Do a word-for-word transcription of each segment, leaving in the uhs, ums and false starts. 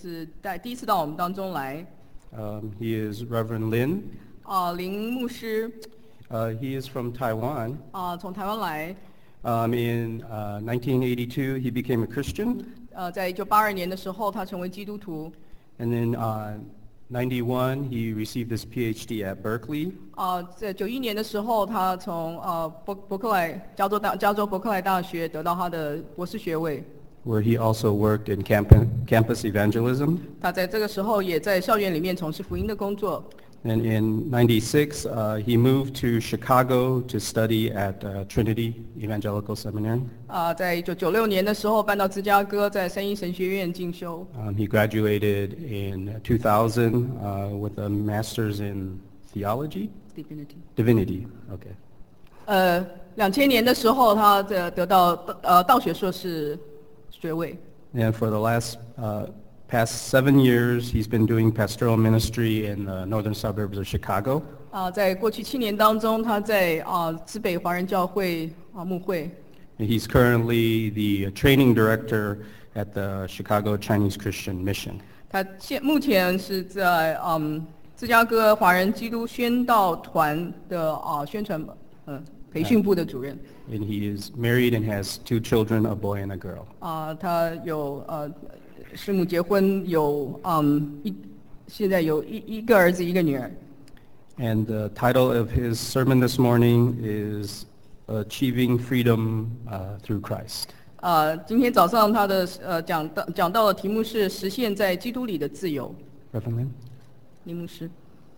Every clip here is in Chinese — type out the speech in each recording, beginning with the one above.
是在第一次到我们当中来。 Um, he is Reverend Lin. 啊、林牧师 Uh, he is from Taiwan. 啊、从台湾来。 Um, in uh, nineteen eighty-two, he became a Christian. 呃，在一九八二年的时候，他成为基督徒。 And then uh, ninety-one, he received his PhD at Berkeley. 啊、在九一年的时候，他从呃伯伯克莱加州大加州伯克莱大学得到他的博士学位。 where he also worked in camp- campus evangelism. 他在这个时候也在校园里面从事福音的工作。 And in ninety-six, uh, he moved to Chicago to study at uh, Trinity Evangelical Seminary. 啊、在一九九六年的时候搬到芝加哥，在三一神学院进修。 Um, he graduated in two thousand uh, with a master's in theology? Divinity。 Divinity, okay. 呃，两千年的时候，他得得到呃道学硕士学位。 And for the last uh, past seven years, he's been doing pastoral ministry in the northern suburbs of Chicago. 啊、在过去七年当中，他在啊芝北华人教会啊牧会。 And he's currently the training director at the Chicago Chinese Christian Mission. 他现目前是在嗯芝加哥华人基督宣道团的啊宣传呃培训部的主任。 And he is married and has two children, a boy and a girl. 啊、他有呃师母结婚，有嗯一现在有一一个儿子一个女儿。 And the title of his sermon this morning is Achieving Freedom uh, Through Christ. 呃，今天早上他的呃讲到讲到的题目是实现在基督里的自由。 Reverend Lin? 林牧师。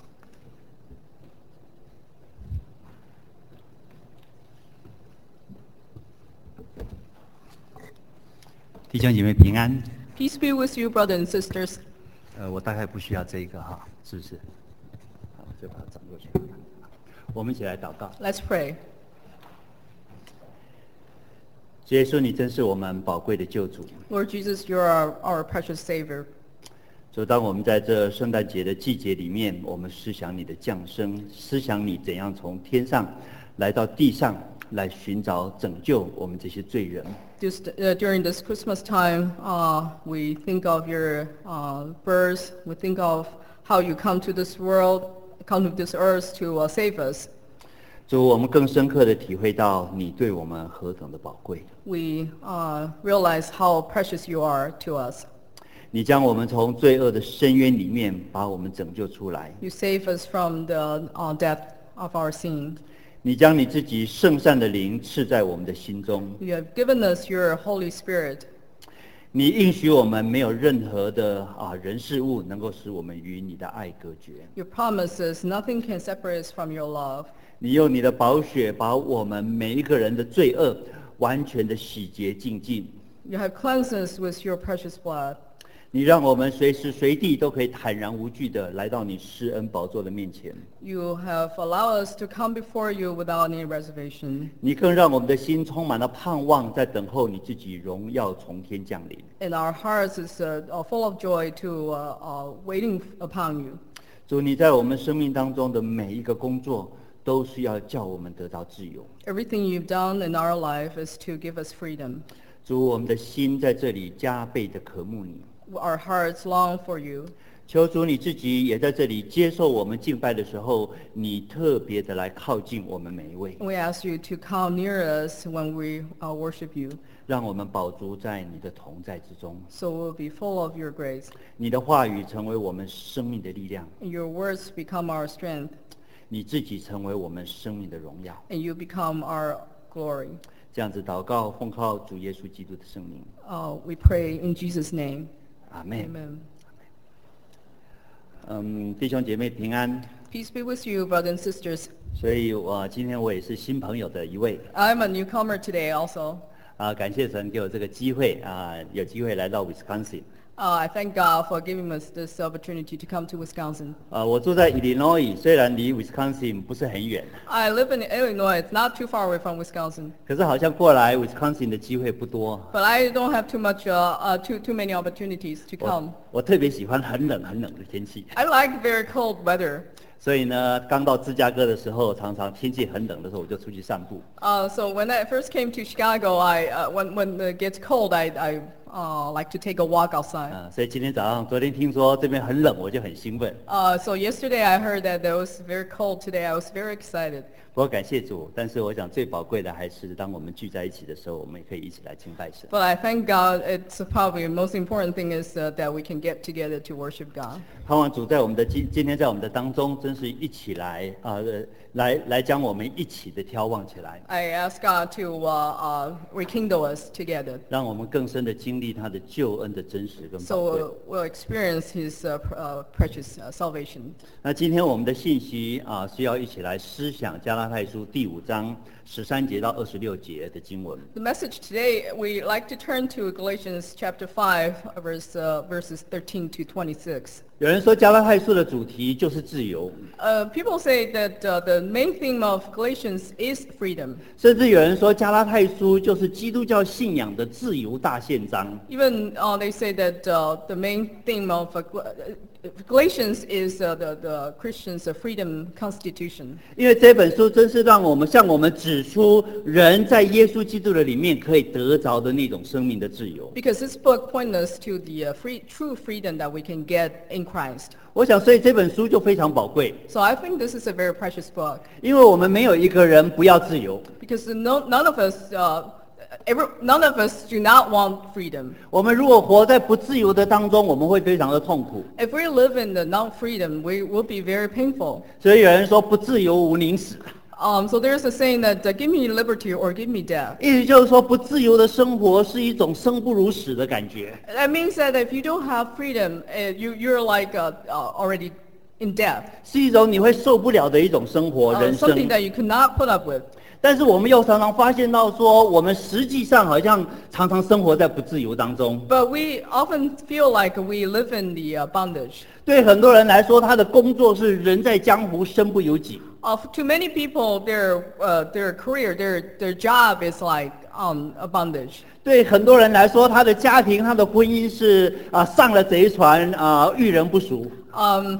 弟兄姐妹平安。 Peace be with you, brothers and sisters. 呃，我大概不需要这一个哈，是不是？好，就把它转过去。我们一起来祷告。 Let's pray. 主耶稣，你真是我们宝贵的救主。 Lord Jesus, you are our, our precious Savior. 主，当我们在这圣诞节的季节里面，我们思想你的降生，思想你怎样从天上来到地上，来寻找拯救我们这些罪人。 Just uh, during this Christmas time, uh, we think of your uh, birth. We think of how you come to this world, come to this earth to uh, save us. 主，我们更深刻的体会到你对我们何等的宝贵。 We uh, realize how precious you are to us. 你将我们从罪恶的深渊里面把我们拯救出来。 You save us from the uh, depth of our sin. 你将你自己圣善的灵赐在我们的心中。 You have given us your Holy Spirit. 你应许我们没有任何的啊人事物能够使我们与你的爱隔绝。 Your promises, nothing can separate us from your love. 你用你的宝血把我们每一个人的罪恶完全的洗洁净尽。 You have cleansed us with your precious blood. 你让我们随时随地都可以坦然无惧的来到你施恩宝座的面前。 You have allowed us to come before you without any reservation. 你更让我们的心充满了盼望，在等候你自己荣耀从天降临。 And our hearts is uh, uh, full of joy to uh, uh, waiting upon you. 主，你在我们生命当中的每一个工作，都是要叫我们得到自由。 Everything you've done in our life is to give us freedom. 主，我们的心在这里加倍的渴慕你。 Our hearts long for you. 求主你自己也在这里接受我们敬拜的时候，你特别的来靠近我们每一位， We ask you to come near us when we uh, worship you, 让我们饱足在你的同在之中。 so we'll be full of your grace. 你的话语成为我们生命的力量， And your words become our strength, 你自己成为我们生命的荣耀。 and you become our glory. 这样子祷告，奉靠主耶稣基督的圣名， Uh, we pray in Jesus' name. 阿门。 Amen. 嗯，弟兄姐妹平安。 Peace be with you, brothers and sisters. 所以我今天我也是新朋友的一位 I'm a newcomer today also. 啊，感谢神给我这个机会啊，有机会来到 Wisconsin。 Uh, I thank God for giving us this opportunity to come to Wisconsin. 啊，我住在 Illinois，虽然离 Wisconsin 不是很远， I live in Illinois. It's not too far away from Wisconsin. 可是好像过来 Wisconsin 的机会不多。 But I don't have too much, uh, uh, too, too many opportunities to 我 come. 我特别喜欢很冷很冷的天气， I like very cold weather. 所以呢，刚到芝加哥的时候，常常天气很冷的时候，我就出去散步。 Uh, so when I first came to Chicago, I, uh, when, when it gets cold, I, I uh, like to take a walk outside. 啊，所以今天早上，昨天听说这边很冷，我就很兴奋。 Uh, so yesterday I heard that it was very cold. Today I was very excited. 不过感谢主，但是我想最宝贵的还是当我们聚在一起的时候，我们也可以一起来敬拜神。 But I thank God. It's probably the most important thing is uh, that we can get together to worship God. 盼望主在我们的今今天在我们的当中，真是一起来啊、呃，来来将我们一起的眺望起来， I ask God to uh, uh, rekindle us together, 让我们更深的经历他的救恩的真实跟宝贵。 so we'll experience His uh, pr- uh, precious uh, salvation. 那今天我们的信息啊，是要一起来思想加拉太书第五章十三节到二十六节的经文。 The message today, we like to turn to Galatians chapter five, verse, uh, verses thirteen to twenty-six. 有人说加拉太书的主题就是自由， Uh, people say that uh, the main theme of Galatians is freedom. 甚至有人说加拉太书就是基督教信仰的自由大宪章。 Even uh, they say that uh, the main theme of uh, Gal- uh, Galatians is uh, the, the Christians' uh, freedom constitution. 因为这本书真是让我们向我们指出人在耶稣基督的里面可以得着的那种生命的自由。 Because this book points us to the uh, free, true freedom that we can get in Christ. 我想，所以这本书就非常宝贵， So I think this is a very precious book 因为我们没有一个人不要自由。 because no, none of us, uh, every, none of us do not want freedom. 我们如果活在不自由的当中，我们会非常的痛苦。 If we live in the non-freedom, we will be very painful. 所以有人说不自由无宁死， Um, so there's a saying that uh, give me liberty or give me death. 意思就是说不自由的生活是一种生不如死的感觉。 That means that if you don't have freedom, uh, you, you're like uh, uh, already in death. 是一种你会受不了的一种生活 Uh, 人 something 生。 that you could not put up with. 但是我们又常常发现到说，我们实际上好像常常生活在不自由当中。 But we often feel like we live in the uh, bondage. 对很多人来说，他的工作是人在江湖身不由己。 Uh, to many people, their, uh, their career, their, their job is like um, a bondage. 对很多人来说，他的家庭、他的婚姻是啊、上了贼船啊、遇人不淑。 Um,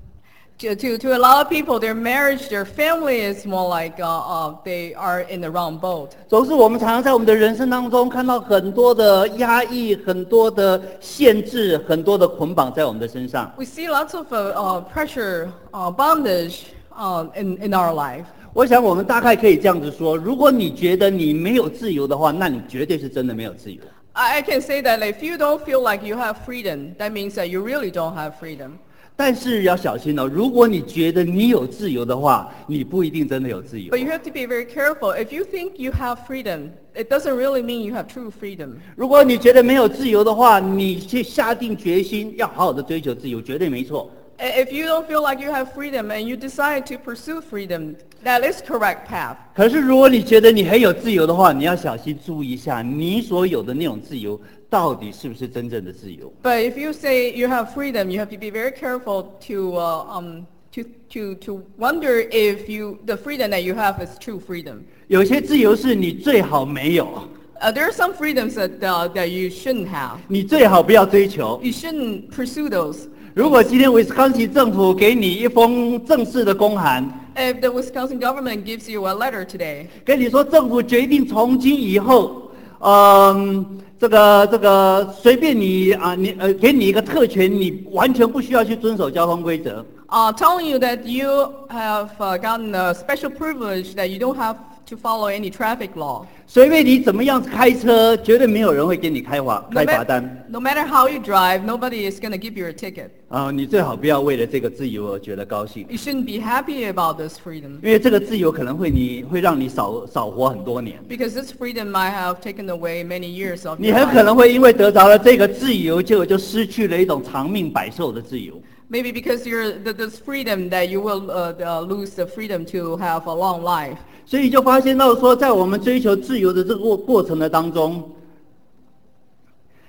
to, to, to a lot of people, their marriage, their family is more like uh, uh, they are in the wrong boat. 总是我们常常在我们的人生当中看到很多的压抑、很多的限制、很多的捆绑在我们的身上。 We see lots of uh, uh, pressure, uh, bondage uh, in, in our life. 我想我们大概可以这样子说：如果你觉得你没有自由的话，那你绝对是真的没有自由。 I, I can say that if you don't feel like you have freedom, that means that you really don't have freedom. 但是要小心哦，如果你觉得你有自由的话，你不一定真的有自由 But。you have to be very careful. If you think you have freedom, it doesn't really mean you have true freedom. 如果你觉得没有自由的话，你去下定决心要好好的追求自由，绝对没错。 I- If you don't feel like you have freedom and you decide to pursue freedom, that is correct path. 可是如果你觉得你很有自由的话，你要小心注意一下，你所有的那种自由到底是不是真正的自由？ But if you say you have freedom, you have to be very careful to uh, um to to to wonder if you the freedom that you have is true freedom. 有些自由是你最好没有， Uh, there are some freedoms that uh, that you shouldn't have. 你最好不要追求。 You shouldn't pursue those. 如果今天威斯康星政府给你一封正式的公函， If the Wisconsin government gives you a letter today, 跟你说政府决定从今以后，嗯，这个这个随便你啊，你呃，给你一个特权，你完全不需要去遵守交通规则。 uh, telling you that you have uh, gotten a special privilege that you don't have to follow any traffic law. 随便你怎么样开车，绝对没有人会给你开罚 No, 开罚 ma- 单。 no matter how you drive, nobody is going to give you a ticket. 啊，你最好不要为了这个自由而觉得高兴， You shouldn't be happy about this freedom 因为这个自由可能会你会让你少少活很多年。 because this freedom might have taken away many years of 你 your 很可 life. 能会因为得着了这个自由，结果就失去了一种长命百寿的自由。 Maybe because you're th- this freedom that you will uh, uh, lose the freedom to have a long life. 所以就发现到说，在我们追求自由的这个过过程的当中，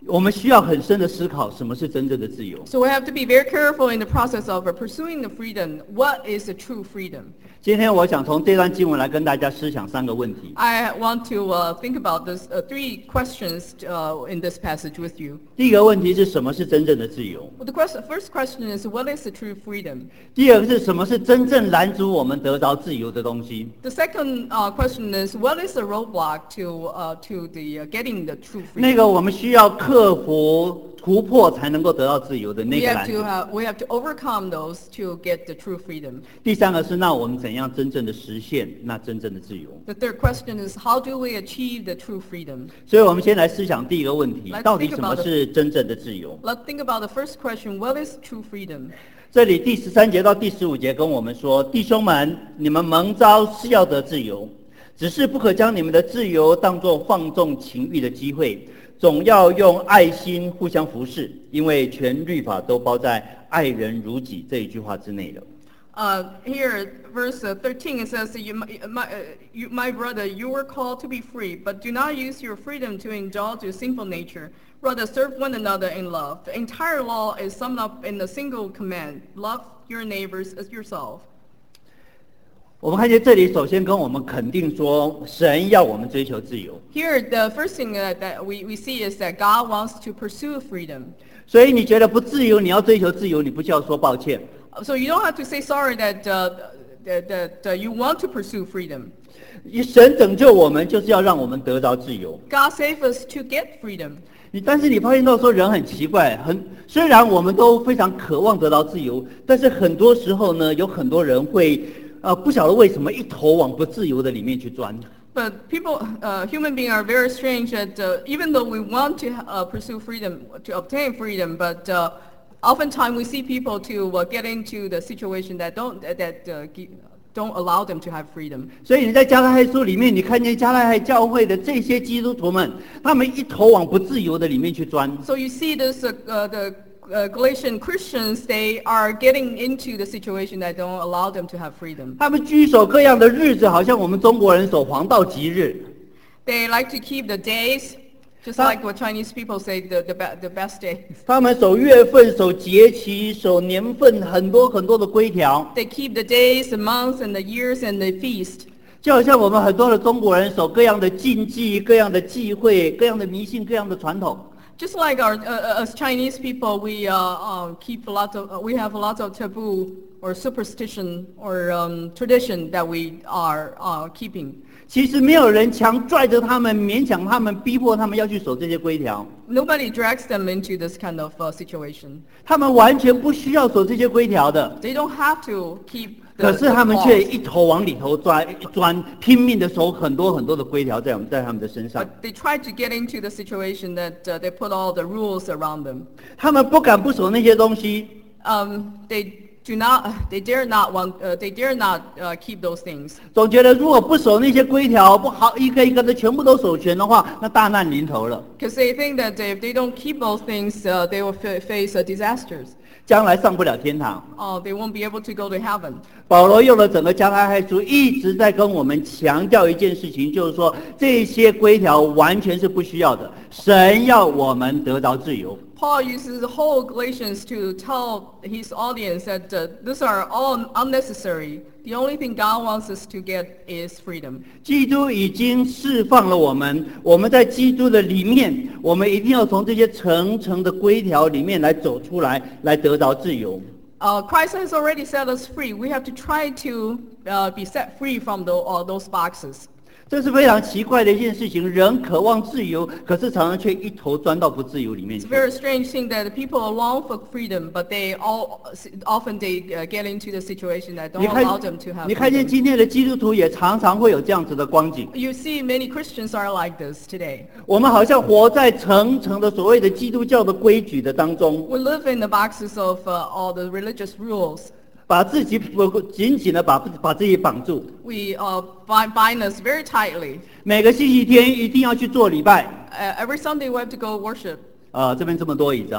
我们需要很深的思考，什么是真正的自由。 So we have to be very careful in the process of uh, pursuing the freedom. What is the true freedom? 今天我想从这段经文来跟大家思想三个问题。 I want to uh, think about this uh, three questions uh, in this passage with you. 第一个问题是什么是真正的自由？ Well, the question, first question is, what is the true freedom? 第二个是什么是真正拦阻我们得着自由的东西？ The second uh, question is, what is the roadblock to uh, to the uh, getting the true 那 freedom? 个我们需要克服、突破才能够得到自由的那 We 个 have 拦 to 阻。 uh, we have to overcome those to get the true freedom. 第三个是那我们怎样真正的实现那真正的自由？ The third question is, how do we achieve the true freedom? 所以我们先来思想第一个问题 Let's： 到底 think 什么 about 是真正的自由？ Let's think about the first question, what is true freedom? 这里第十三节到第十五节跟我们说：弟兄们，你们蒙召是要得自由，只是不可将你们的自由当作放纵情欲的机会，总要用爱心互相服侍，因为全律法都包在爱人如己这一句话之内了。 Uh, here, verse uh, thirteen, it says, you, my, uh, you, my brother, you were called to be free, but do not use your freedom to indulge your sinful nature. Rather, serve one another in love. The entire law is summed up in a single command: love your neighbors as yourself. 我们看见这里，首先跟我们肯定说，神要我们追求自由。 Here, the first thing that, that we, we see is that God wants to pursue freedom. 所以你觉得不自由，你要追求自由，你不需要说抱歉。 So you don't have to say sorry that, uh, that, that uh, you want to pursue freedom. 神拯救我们，就是要让我们得着自由。 God saved us to get freedom. 你但是你发现到说人很奇怪，很虽然我们都非常渴望得到自由，但是很多时候呢，有很多人会呃不晓得为什么一头往不自由的里面去钻。 But people, uh, human beings are very strange that uh, even though we want to uh, pursue freedom, to obtain freedom, but uh, oftentimes we see people to uh, get into the situation that don't, that uh, gi- don't allow them to have freedom. 所以你在加拉太书里面，你看见加拉太教会的这些基督徒们，他们一头往不自由的里面去钻。 So you see this, uh, uh, the uh, Galatian Christians, they are getting into the situation that don't allow them to have freedom. 他们居守各样的日子，好像我们中国人守黄道吉日。 They like to keep the days, just like what Chinese people say, the, the, be- the best days. 他们守月份、守节期、守年份，很多很多的规条， They keep the days, the months, and the years, and the feast. 就好像我们很多的中国人守各样的禁忌、各样的忌讳、各样的迷信、各样的传统。 Just like our, uh, as Chinese people, we uh, uh, keep a lot of, uh, we have a lot of taboo or superstition or um, tradition that we are uh, keeping. 其实没有人强拽着他们、勉强他们、逼迫他们要去守这些规条， Nobody drags them into this kind of uh, situation. 他们完全不需要守这些规条的。 They don't have to keep the, 可是他 the 们却 laws, 一头往里头钻，钻拼命的守很多很多的规条在我们在他们的身上。 but they try to get into the situation that uh, they put all the rules around them. 他们不敢不守那些东西， Um, they do not, they dare not want, uh, they dare not uh, keep those things. 总觉得如果不守那些规条，不好一个一个的全部都守全的话，那大难临头了， Because they think that if they don't keep those things, uh, they will fa- face uh, disasters. 将来上不了天堂。 Oh, they won't be able to go to heaven. 保罗用了整个加拉太书，一直在跟我们强调一件事情，就是说这些规条完全是不需要的，神要我们得到自由。 Paul uses the whole Galatians to tell his audience that uh, these are all unnecessary. The only thing God wants us to get is freedom. 基督已经释放了我们，我们在基督的里面，我们一定要从这些层层的规条里面来走出来，来得到自由。 Uh, Christ has already set us free. We have to try to uh, be set free from the, all those boxes. 这是非常奇怪的一件事情，人渴望自由，可是常常却一头钻到不自由里面 It's 去 a。very strange thing that people long for freedom, but they all often they uh, get into the situation that don't 你 allow 看 them to，have 你看见 freedom. 今天的基督徒也常常会有这样子的光景。 You see, many Christians are like this today. 我们好像活在层层的所谓的基督教的规矩的当中， We live in the boxes of uh, all the religious rules. 把自己不紧紧的把把自己绑住。 We uh, bind, bind us very tightly. 每个星期天一定要去做礼拜。 Uh, every Sunday we have to go worship. 呃，这边这么多椅子哈，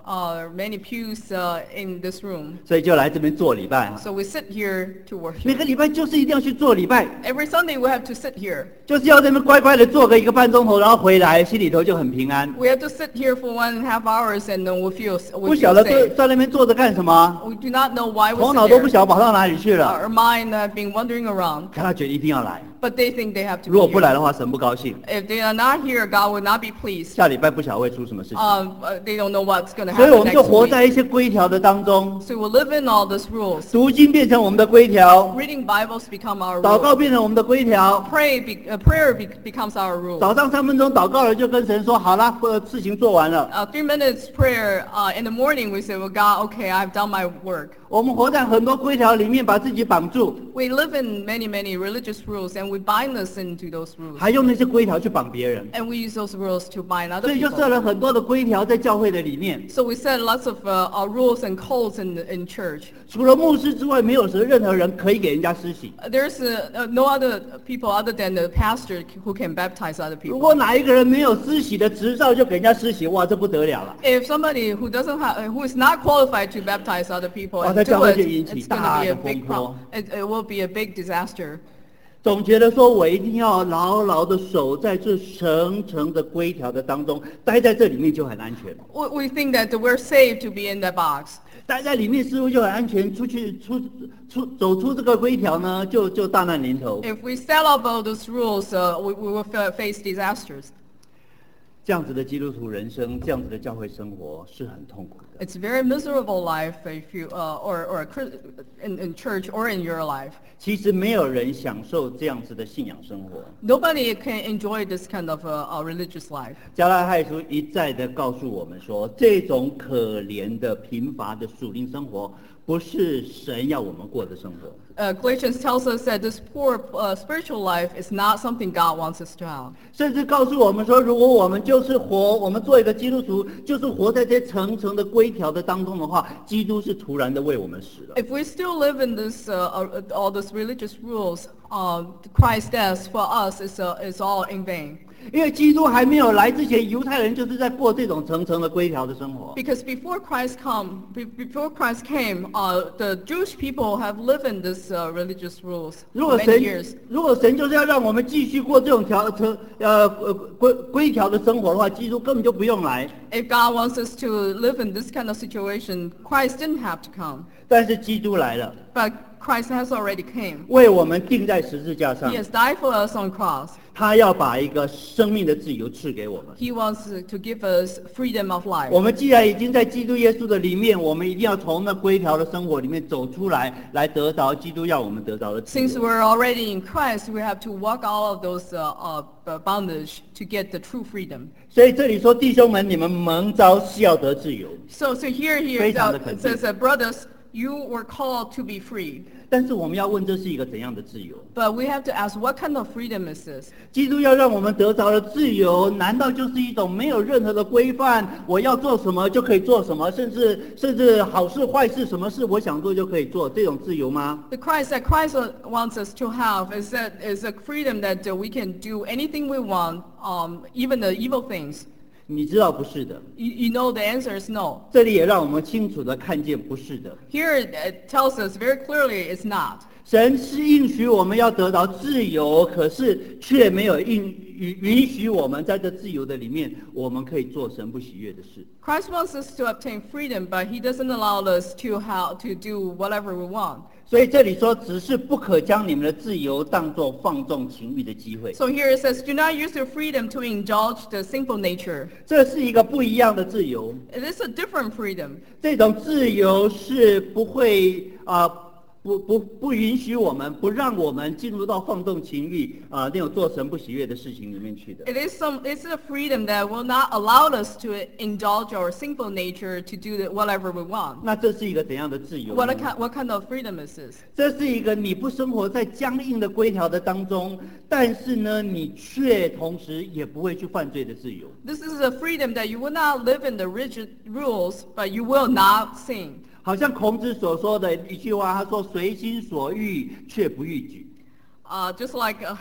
uh, many pews uh, in this room. 所以就来这边做礼拜啊。 So we sit here to 每 worship. 个礼拜就是一定要去做礼拜， Every Sunday we have to sit here. 就是要在那边乖乖的做个一个半钟头，然后回来心里头就很平安。 We have to sit here for one and a half hours and then we feel, 不 we 晓 feel 得坐 safe. 在那边坐着干什么， We do not know why we 头 sit 脑都不 there. 晓得跑到哪里去了。 Our mind have been wandering around, 可他觉得一定要来， but they think they have to 如果 be 不来 here. 的话，神不高兴。 If they are not here, God will not be pleased. 下礼拜不晓得会出什么事情， Um, uh, they don't know what's going to 所以我 happen 们就 next 活 week. 在一些规条的当中， So we live in all these rules. 读经变成我们的规条， Reading Bibles become our 祷告 rules. 变成我们的规条。 Pray, be, uh, prayer be, becomes our rule. 早上三分钟祷告了，就跟神说好了，呃事情做完了。 Uh, three minutes prayer uh, in the morning, we say, well, God, okay, I've done my work. 我们活在很多规条里面，把自己绑住， We live in many, many religious rules, and we bind us into those rules. 还用那些规条去绑别人， And we use those rules to bind 所 other 以就设 people. 了很多的规条在教会的里面。 So we set lots of uh, uh, rules and codes in, in church. 除了牧师之外，没有谁任何人可以给人家施洗。 Uh, There's uh, uh, no other people other than the pastor who can baptize other 如 people. 果哪一个人没有施洗的执照，就给人家施洗，哇，这不得了了。 If somebody who doesn't have, uh, who is not qualified to baptize other people 哇， and 在 do 教会 it, 就引起 it's going to 大 be 的 a 风 big 波 problem. It, it will be a big disaster. 总觉得说我一定要牢牢的守在这层层的规条的当中，待在这里面就很安全， We, we think that we're safe to be in that box. 待在里面似乎就很安全，出去出出走出这个规条呢，就就大难临头。 If we step up all those rules, uh, we, we will fa- face disasters. 这样子的基督徒人生，这样子的教会生活是很痛苦的。 It's a very miserable life if you, uh, or, or a, Chris- in, in church or in your life. 其实没有人享受这样子的信仰生活。 Nobody can enjoy this kind of uh, uh, religious life. 加拉太书一再的告诉我们说，这种可怜的贫乏的属灵生活，不是神要我们过的生活。 Uh, Galatians tells us that this poor uh, spiritual life is not something God wants us to have. 甚至告诉我们说，如果我们就是活，我们做一个基督徒，就是活在这层层的规条的当中的话，基督是突然的为我们死了。 If we still live in this, uh, uh, all these religious rules, uh, Christ's death for us is, uh, is all in vain. 因为基督还没有来之前，犹太人就是在过这种层层的规条的生活。 Because before Christ come, be, before Christ came, uh, the Jewish people have lived in this uh, religious rules 如 for 果 many years. 神如果神就是要让我们继续过这种条条呃呃规规条的生活的话，基督根本就不用来。 If God wants us to live in this kind of situation, Christ didn't have to come. 但是基督来了， But Christ has already came. 为我们钉在十字架上 He，has died for us on cross. 他要把一个生命的自由赐给我们。 He wants to give us freedom of life. 我们既然已经在基督耶稣的里面，我们一定要从那规条的生活里面走出来，来得着基督要我们得着的自 Since 由。 we're already in Christ, we have to walk out of those uh, uh, bondage to get the true freedom. 所以这里说，弟兄们，你们蒙召是要得自由， So, so here, here 非常的 uh, 肯 it 定。 says, that, brothers, you were called to be free. 但是我们要问，这是一个怎样的自由？ But we have to ask, what kind of freedom is this? 基督要让我们得着的自由，难道就是一种没有任何的规范，我要做什么就可以做什么，甚至甚至好事坏事，什么事我想做就可以做，这种自由吗？ The Christ that Christ wants us to have is that is a freedom that uh, we can do anything we want, um, even the evil things. 你知道不是的， You, you know the answer is no. 这里也让我们清楚的看见不是的。 Here it, it tells us very clearly it's not. 神是应许我们要得到自由，可是却没有应允允许我们在这自由的里面，我们可以做神不喜悦的事。 Christ wants us to obtain freedom, but he doesn't allow us to how to do whatever we want. 所以这里说，只是不可将你们的自由当作放纵情欲的机会。 So here it says, do not use your freedom to indulge the sinful nature. 这是一个不一样的自由。 It is a different freedom. 这种自由是不会啊、不不不允许我们，不让我们进入到放纵情欲啊、那种做神不喜悦的事情里面去的。 It is some. It's a freedom that will not allow us to indulge our sinful nature to do the, whatever we want. 那这是一个怎样的自由 What 呢 a, ki- what kind of freedom is this? 这是一个你不生活在僵硬的规条的当中，但是呢，你却同时也不会去犯罪的自由。 This is a freedom that you will not live in the rigid rules, but you will not sin. 好像孔子所说的一句话，他说：“随心所欲，却不逾矩。” Uh, just like uh,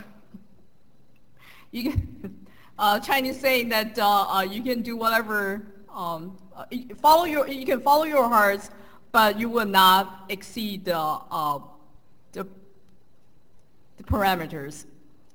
you can, uh, Chinese saying that uh, uh, you can do whatever um, uh, y- follow your, you can follow your hearts, but you will not exceed the, uh, the, the parameters.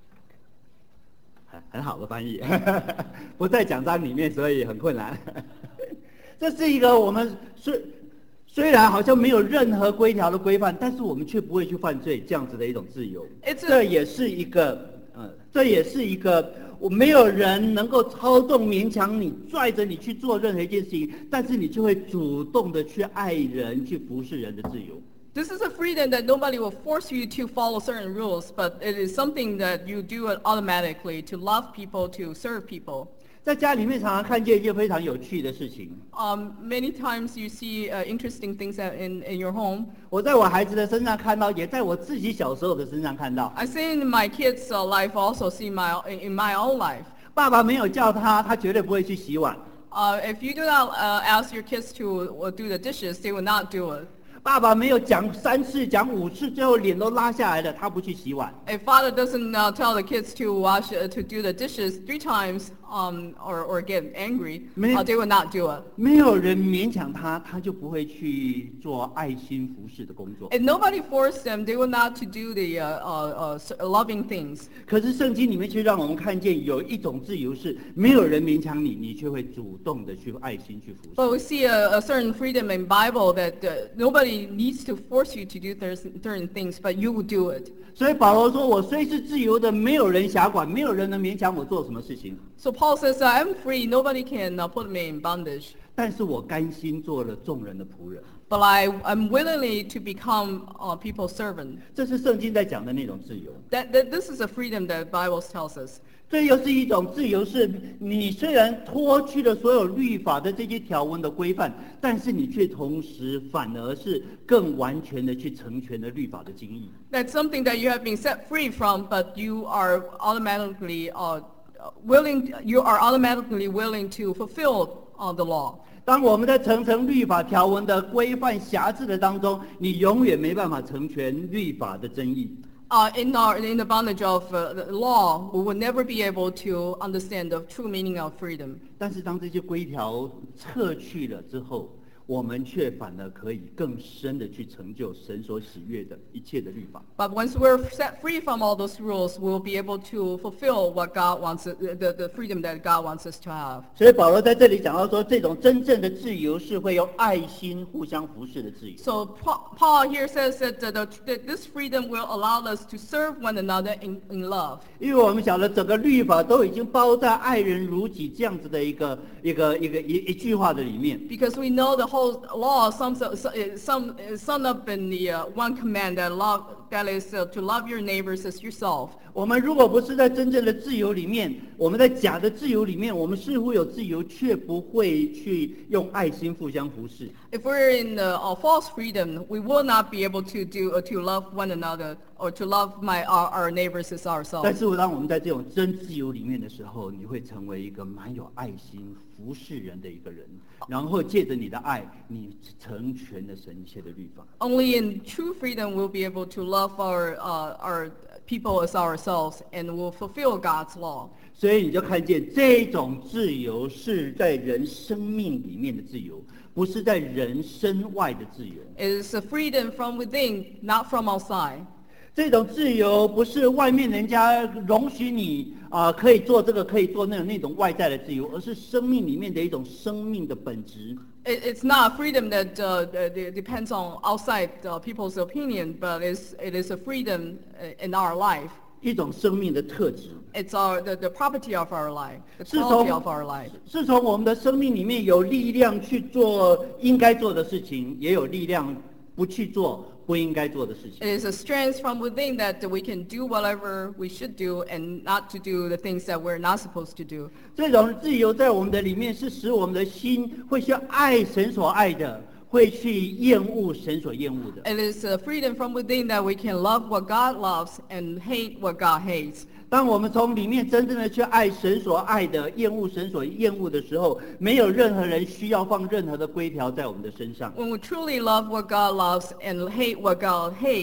很很好的翻译，不在讲章里面，所以很困难。这是一个我们虽虽然好像没有任何规条的规范，但是我们却不会去犯罪，这样子的一种自由。 It's a- 这也是一个，呃，这也是一个，我没有人能够操纵、勉强你、拽着你去做任何一件事情，但是你就会主动的去爱人、去服侍人的自由。 This is a freedom that nobody will force you to follow certain rules, but it is something that you do it automatically to love people, to serve people. 在家里面常常看见一件非常有趣的事情。 Um, many times you see uh, interesting things that in, in your home. 我在我孩子的身上看到，也在我自己小时候的身上看到。 I see in my kids' uh, life, also see my in my own life. 爸爸没有叫他，他绝对不会去洗碗。 Uh, if you do not uh, ask your kids to uh, do the dishes, they will not do it. 爸爸没有讲三次、讲五次，最后脸都拉下来了，他不去洗碗。 If father doesn't uh, tell the kids to wash uh, to do the dishes three times, um, or or get angry, Me- uh, they will not do it. 没有人勉强他，他就不会去做爱心服侍的工作。 If nobody forced them, they will not to do the uh, uh, uh, s- loving things. 可是圣经里面却让我们看见有一种自由是，没有人勉强你，你却会主动的去爱心去服侍。 But we see a, a certain freedom in Bible that uh, nobody needs to force you to do thers- certain things, but you will do it. 所以保罗说：“我虽是自由的，没有人辖管，没有人能勉强我做什么事情。 So Paul says, I'm free, nobody can uh, put me in bondage. 但是我甘心做了众人的仆人。” But I, I'm willingly to become uh, people's servant. 这是圣经在讲的那种自由。 That, that This is a freedom that Bible tells us. 这又是一种自由，是你虽然脱去了所有律法的这些条文的规范，但是你却同时反而是更完全的去成全了律法的精义。 That's something that you have been set free from, but you are automatically uh, willing, you are automatically willing to fulfill uh, the law. 当我们在层层律法条文的规范辖制的当中，你永远没办法成全律法的真义。 Uh, in, our, in the bondage of uh, the law, we will never be able to understand the true meaning of freedom. 但是当这些规条撤去了之后，我们却反而可以更深的去成就神所喜悦的一切的律法。 But once we're set free from all those rules, we'll be able to fulfill what God wants, the, the freedom that God wants us to have. 所以保罗在这里讲到说，这种真正的自由是会用爱心互相服侍的自由。 So Pa- Paul here says that, the, the, that this freedom will allow us to serve one another in, in love. 因为我们晓得整个律法都已经包在爱人如己这样子的一个一个一个一一句话的里面。 Because we know the whole law sums up, sum, summed up in the uh, one command that love, that is uh, to love your neighbors as yourself. 我们如果不是在真正的自由里面，我们在假的自由里面，我们似乎有自由，却不会去用爱心互相服侍。 If we're in the uh, false freedom, we will not be able to do uh, to love one another or to love my our, our neighbors as 但 ourselves. 是当我们在这种真自由里面的时候，你会成为一个蛮有爱心、服侍人的一个人，然后借着你的爱，你成全了神一切的律法。 Only in true freedom we'll be able to love our uh, our people as ourselves, and will fulfill God's law. 所以你就看见这种自由是在人生命里面的自由，不是在人身外的自由。 It is a freedom from within, not from outside. 这种自由不是外面人家容许你啊、呃可以做这个可以做那种那种外在的自由，而是生命里面的一种生命的本质。 It, it's not a freedom that uh, that depends on outside uh, people's opinion, but it's, it is a freedom uh, in our life. 一种生命的特质， It's our, the, the property of our life, the 是 quality 从 of our life. 是从我们的生命里面有力量去做应该做的事情，也有力量不去做不应该做的事情。 It is a strength from within that we can do whatever we should do and not to do the things that we're not supposed to do. 这种自由在我们的里面，是使我们的心会去爱神所爱的，会去厌恶神所厌恶的。 It is a freedom from within that we can love what God loves and hate what God hates. 当我们从里面真正的去爱神所爱的，厌恶神所厌恶的时候，没有任何人需要放任何的规条在我们的身上。 When we truly love what God loves and hate what God hates,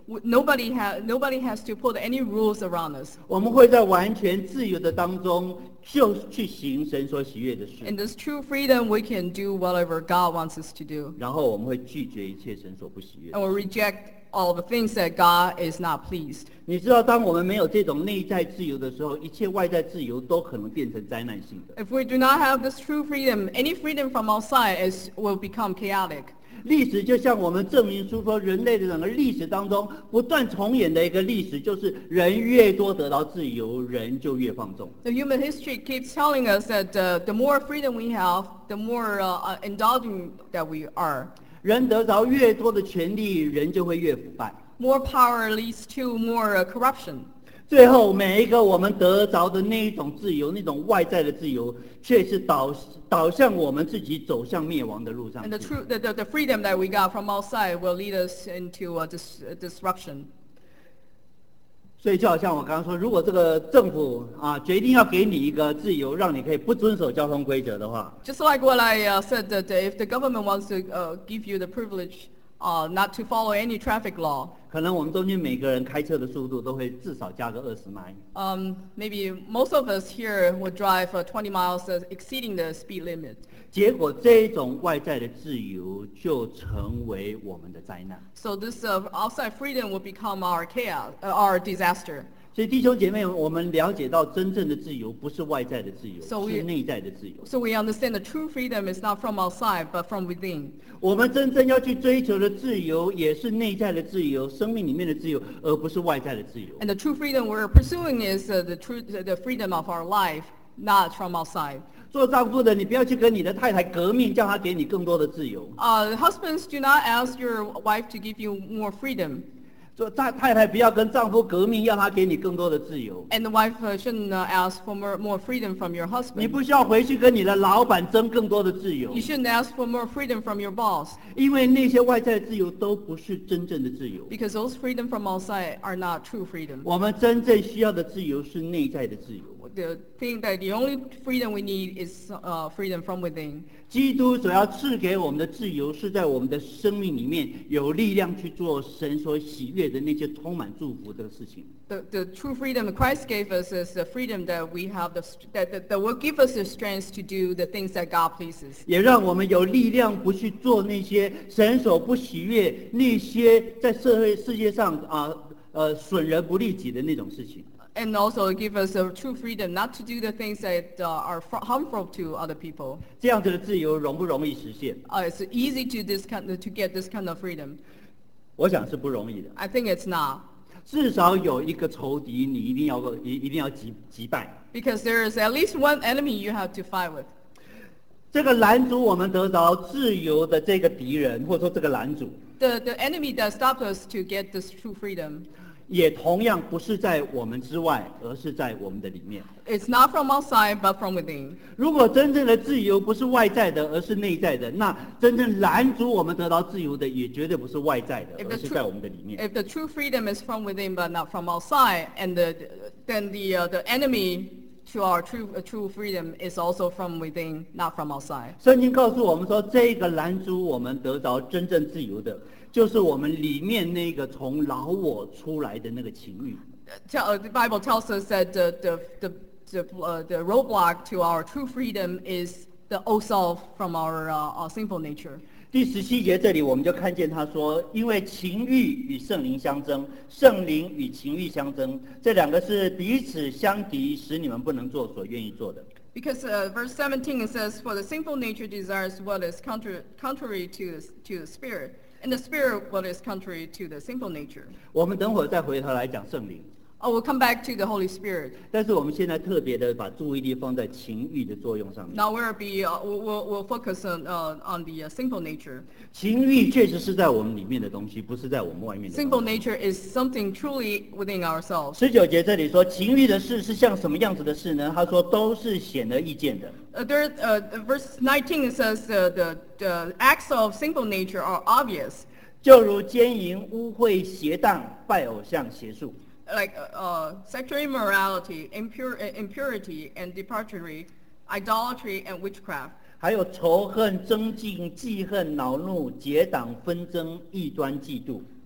w- nobody, ha- nobody has to put any rules around us. 我们会在完全自由的当中，就去行神所喜悦的事， In this true freedom, we can do whatever God wants us to do. 然后我们会拒绝一切神所不喜悦的 And 事。 we'll reject all the things that God is not pleased. 你知道，当我们没有这种内在自由的时候，一切外在自由都可能变成灾难性的。 If we do not have this true freedom, any freedom from outside is, will become chaotic. 历史就像我们证明书说，人类的整个历史当中不断重演的一个历史，就是人越多得到自由，人就越放纵。 The human history keeps telling us that uh, the more freedom we have, the more uh, uh, indulgent that we are. 人得着越多的权利，人就会越腐败。 More power leads to more uh, corruption. 最后，每一个我们得着的那一种自由，那种外在的自由，却是导导向我们自己走向灭亡的路上 And the, 去。 true, the, the, the freedom that we got from outside will lead us into uh, dis, uh, disruption. 所以就好像我刚刚说，如果这个政府啊决定要给你一个自由，让你可以不遵守交通规则的话， Just like what I uh, said, that uh, if the government wants to uh, give you the privilege uh, not to follow any traffic law, 可能我们中间每个人开车的速度都会至少加个二十迈。 um, maybe most of us here would drive uh, twenty miles uh, exceeding the speed limit. 结果这种外在的自由就成为我们的灾难。 So this uh, outside freedom will become our chaos, uh, our disaster. 所以弟兄姐妹，我们了解到真正的自由不是外在的自由， So we- 是内在的自由。 So we understand the true freedom is not from outside, but from within. 我们真正要去追求的自由，也是内在的自由，生命里面的自由，而不是外在的自由。 And the true freedom we're pursuing is uh, the, true, the freedom of our life, not from outside. 做丈夫的，你不要去跟你的太太革命，叫她给你更多的自由。 Uh, husbands, do not ask your wife to give you more freedom. 做太太太不要跟丈夫革命，要他给你更多的自由。 And the wife uh, shouldn't uh, ask for more, more freedom from your 你 husband. 不需要回去跟你的老板争更多的自由 You，shouldn't ask for more freedom from your boss, 因为那些外在的自由都不是真正的自由。 because those freedom from outside are not true freedom. 我们真正需要的自由是内在的自由。 The thing that the only freedom we need is uh, freedom from within. 基督所要赐给我们的自由，是在我们的生命里面有力量去做神所喜悦的那些充满祝福的事情。 The, the true freedom that Christ gave us is the freedom that we have, the, st- that, that, that will give us the strength to do the things that God pleases. 也让我们有力量不去做那些神所不喜悦、那些在社会世界上啊呃损人不利己的那种事情。 And also give us a true freedom not to do the things that uh, are fr- harmful to other people. 这样子的自由容不容易实现？ Uh, it's easy to, this kind, to get this kind of freedom. 我想是不容易的。 I think it's not. 至少有一个仇敌，你一定要一一定要击击败。 Because there is at least one enemy you have to fight with. 这个拦阻我们得着自由的这个敌人，或者说这个拦阻， The, the enemy that stopped us to get this true freedom, 也同样不是在我们之外，而是在我们的里面。 it's not from outside but from within. 如果真正的自由不是外在的，而是内在的，那真正拦阻我们得到自由的，也绝对不是外在的， If 而 the, 是在我们的里面。 true, if the true freedom is from within but not from outside, and the, then the, uh, the enemy to our true, uh, true freedom is also from within, not from outside. 圣经告诉我们说，这个拦阻我们得着真正自由的，就是我们里面那个从老我出来的那个情欲。 Tell, uh, the Bible tells us that the, the, the, the, uh, the roadblock to our true freedom is the old self from our, uh, our sinful nature. 第十七节这里我们就看见他说，因为情欲与圣灵相争，圣灵与情欲相争，这两个是彼此相敌，使你们不能做所愿意做的。 Because uh, verse seventeen it says, "For the sinful nature desires what is contrary, contrary to, the, to the spirit, and the spirit what is contrary to the sinful nature." 我们等会儿再回头来讲圣灵， Oh, we'll come back to the Holy Spirit. 但是我们现在特别的把注意力放在情欲的作用上面。 Now we'll be uh, we'll, we'll we'll focus on uh, on the uh, sinful nature. 情欲确实是在我们里面的东西，不是在我们外面的东 Sinful 西。 nature is something truly within ourselves. 十九节这里说，情欲的事是像什么样子的事呢？他说都是显而易见的。 Uh, there, uh, verse nineteen it says uh, the the acts of sinful nature are obvious, 就如奸淫、污秽、邪荡、拜偶像、邪术。 like uh, uh, sexual immorality, impure, uh, impurity, and debauchery, idolatry, and witchcraft. 还有仇恨、争竞、记恨、恼怒、结党、纷争、异端、嫉妒。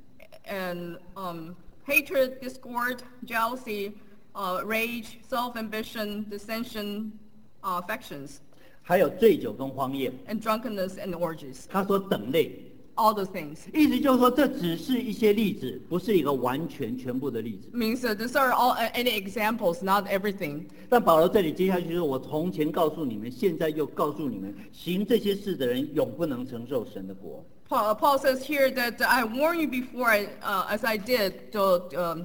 and um, hatred, discord, jealousy, uh, rage, self-ambition, dissension, uh, factions, 还有醉酒跟荒宴。 and drunkenness and orgies. 他说等类， All those things. 意思就是说这只是一些例子，不是一个完全全部的例子。 Means uh, these are all uh, any examples, not everything. 但保罗这里接下去就是我从前告诉你们，现在又告诉你们，行这些事的人永不能承受神的国。 Paul, Paul says here that I warned you before, I, uh, as I did, to, um,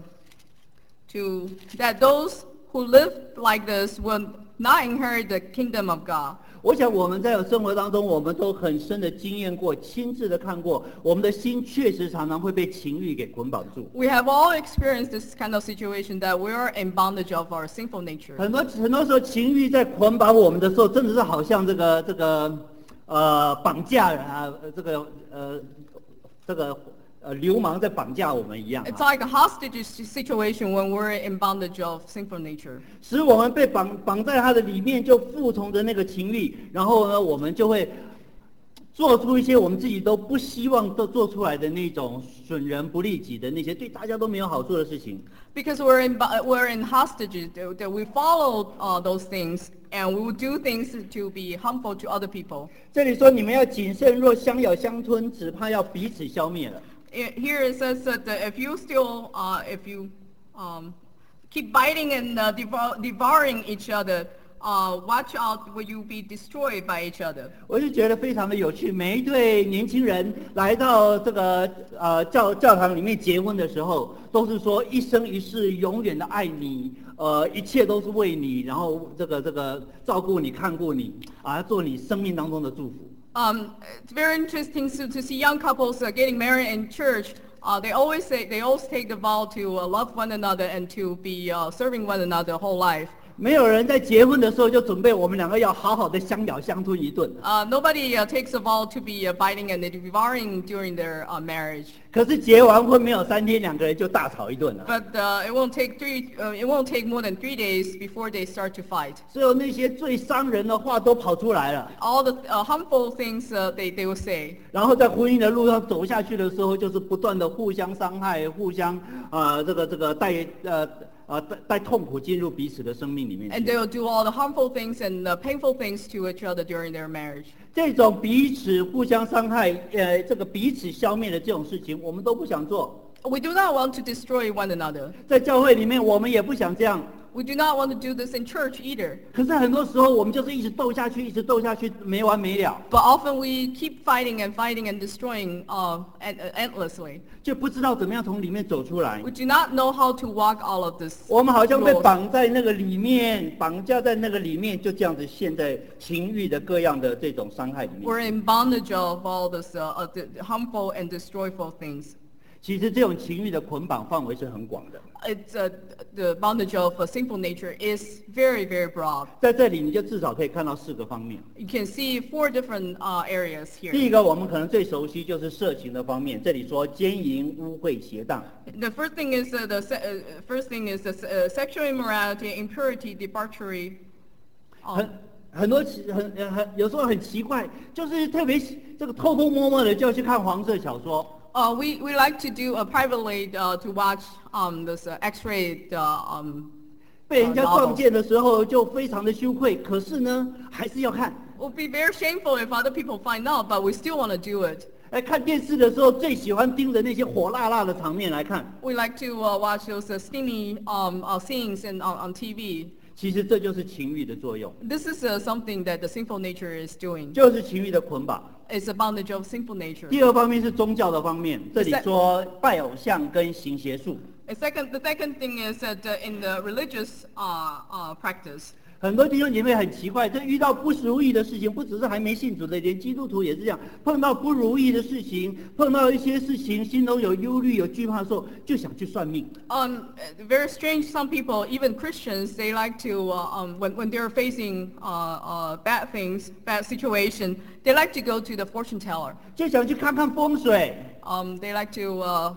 to that those who live like this will not inherit the kingdom of God. 我想我们在生活当中，我们都很深的经验过，亲自的看过，我们的心确实常常会被情欲给捆绑住。 We have all experienced this kind of situation that we are in bondage of our sinful nature. 很多很多时候，情欲在捆绑我们的时候，真的是好像这个这个呃绑架啊，这个呃这个呃流氓在绑架我们一样、 It's 啊， like a hostage situation when we're in bondage of sinful nature. 使我们被绑绑在他的里面，就服从着那个情欲，然后呢，我们就会做出一些我们自己都不希望都做出来的那种损人不利己的那些对大家都没有好处的事情。 Because we're in bo- we're in hostages, that that we follow uh, those things and we will do things to be harmful to other people. 这里说你们要谨慎，若相咬相吞，只怕要彼此消灭了。 It- Here it says that uh, if you still, uh, if you um, keep biting and uh, devour, devouring each other, uh, watch out, will you be destroyed by each other? 我就觉得非常的有趣。每一对年轻人来到这个呃教教堂里面结婚的时候，都是说一生一世永远的爱你，呃，一切都是为你，然后这个这个照顾你、看顾你，啊，做你生命当中的祝福。 Um, it's very interesting to, to see young couples uh, getting married in church. Uh, they always say they always take the vow to uh, love one another and to be uh, serving one another whole life. 没有人在结婚的时候就准备我们两个要好好的相咬相吞一顿。 Uh, nobody uh, takes a vow to be uh, biting and devouring during their uh, marriage. 可是结完婚没有三天，两个人就大吵一顿了。 But uh, it won't take three. Uh, it won't take more than three days before they start to fight. 所有那些最伤人的话都跑出来了。 All the uh, harmful things uh, they they will say. 然后在婚姻的路上走下去的时候，就是不断的互相伤害，互相啊、呃、这个这个带呃呃带带痛苦进入彼此的生命里面 And 去。 they will do all the harmful things and uh, painful things to each other during their marriage. 这种彼此互相伤害，呃，这个彼此消灭的这种事情，我们都不想做。 We do not want to destroy one another. 在教会里面，我们也不想这样。 We do not want to do this in church either. 可是很多时候，我们就是一直斗下去，一直斗下去，没完没了， But often we keep fighting and fighting and destroying uh, end- uh, endlessly. 就不知道怎么样从里面走出来 We。do not know how to walk all of this. 我们好像被 road. 绑在那个里面，绑架在那个里面，就这样子陷在情欲的各样的这种伤害里 We're 面。 in bondage of all this uh, uh, the harmful and destroyful things. 其实这种情欲的捆绑范围是很广的。 It's uh, the bondage of a sinful nature is very, very broad. 在这里，你就至少可以看到四个方面。 You can see four different uh, areas 第 here. 一个，我们可能最熟悉就是色情的方面。这里说奸淫、污秽、邪荡。 The first thing is uh, the se- uh, first thing is the se- uh, sexual immorality, impurity, debauchery. 很 Um, 很多奇很呃很有时候很奇怪，就是特别喜这个偷偷摸摸的就要去看黄色小说。 uh, we, we like to do uh, privately uh, to watch um, this uh, X-rated uh, um, 被人家 uh, 撞 novels. 见的时候就非常的羞愧，可是呢还是要看。 It would be very shameful if other people find out, but we still want to do it. 哎，看电视的时候最喜欢盯着那些火辣辣的场面来看。 We like to uh, watch those uh, steamy um, uh, scenes in, on, on T V. 其实这就是情欲的作用， This is uh, something that the sinful nature is doing. 就是情欲的捆绑。 It's a bondage of sinful nature. 第二方面是宗教的方面，这里说拜偶像跟行邪术。 And second, the second thing is that uh, in the religious uh, uh, practice, 很多弟兄姐妹很奇怪，这遇到不如意的事情，不只是还没信主的，连基督徒也是这样。碰到不如意的事情，碰到一些事情，心中有忧虑、有惧怕的时候，就想去算命。 um, uh, very strange. Some people, even Christians, they like to uh, um, when when they're facing uh, uh, bad things, bad situation, they like to go to the fortune teller. 就想去看看风水。 Um, they like to uh,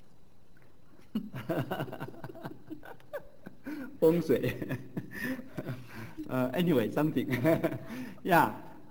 风水，呃，anyway something，呀，好，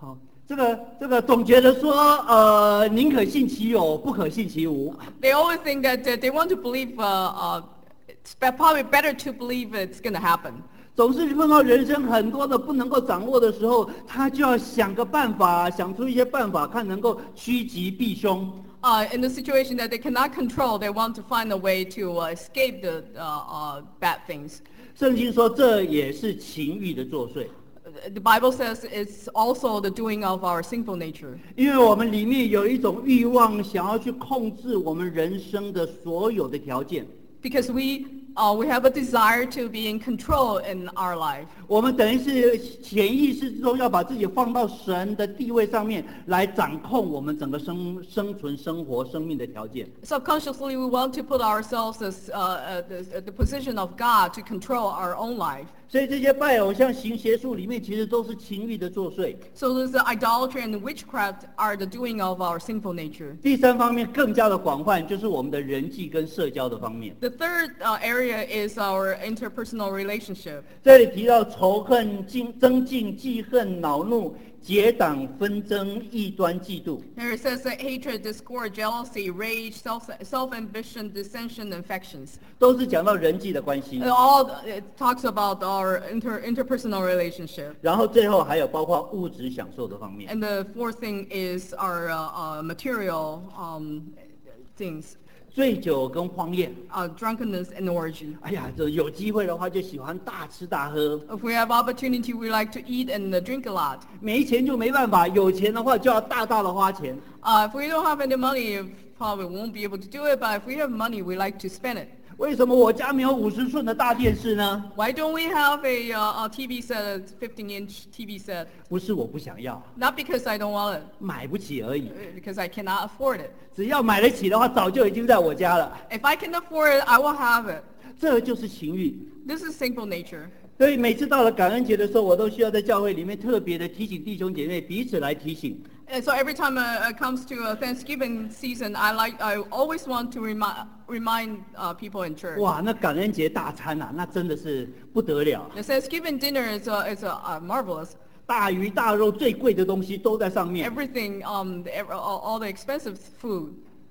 这个这个总觉得说，呃，宁可信其有，不可信其无。 They always think that uh, they want to believe, uh, uh, it's be- probably better to believe it's going to happen. 总是碰到人生很多的不能够掌握的时候，他就要想个办法，想出一些办法，看能够趋吉避凶。 Uh, in the situation that they cannot control, they want to find a way to uh, escape the uh, uh, bad things. 圣经说，这也是情欲的作祟。 The Bible says it's also the doing of our sinful nature. 因为我们里面有一种欲望，想要去控制我们人生的所有的条件。 Because we, uh, we have a desire to be in control in our life. 我们等于是潜意识之中要把自己放到神的地位上面，来掌控我们整个生生存、生活、生命的条件。 Subconsciously, we want to put ourselves as uh, at the, at the position of God to control our own life. 所以这些拜偶像、行邪术里面，其实都是情欲的作祟。 So there's the idolatry and the witchcraft are the doing of our sinful nature. 第三方面更加的广泛，就是我们的人际跟社交的方面。 The third uh, area is our interpersonal relationship. 这里提到仇恨、竞增进、记恨、恼怒、结党、纷争、异端、嫉妒。 Here it says that hatred, discord, jealousy, rage, self, self-ambition, dissension, and factions. 都是讲到人际的关系 It。all it talks about our inter, interpersonal relationship. 然后最后还有包括物质享受的方面。 And the fourth thing is our uh, uh, material um, things, 醉酒跟荒宴。 uh, drunkenness and orgy. 哎呀，这有机会的话就喜欢大吃大喝， If we have opportunity, we like to eat and uh, drink a lot. 没钱就没办法，有钱的话就要大大的花钱。 Uh, if we don't have any money, probably won't be able to do it. But if we have money, we like to spend it. 为什么我家没有五十寸的大电视呢？ Why don't we have a, uh, a T V set, a fifteen inch T V set? 不是我不想要， Not because I don't want it, 买不起而已。 uh, because I cannot afford it. 只要买得起的话，早就已经在我家了。 If I can afford it, I will have it. 这就是情欲。 This is sinful nature. 所以每次到了感恩节的时候，我都需要在教会里面特别的提醒弟兄姐妹，彼此来提醒。 And so every time uh, it comes to a Thanksgiving season, I like I always want to remind remind uh, people in church. 哇，那感恩节大餐啊，那真的是不得了， The Thanksgiving dinner is a, is a, uh, marvelous. 大鱼大肉最贵的东西都在上面。 Everything, um, the, ev- all, all the expensive food.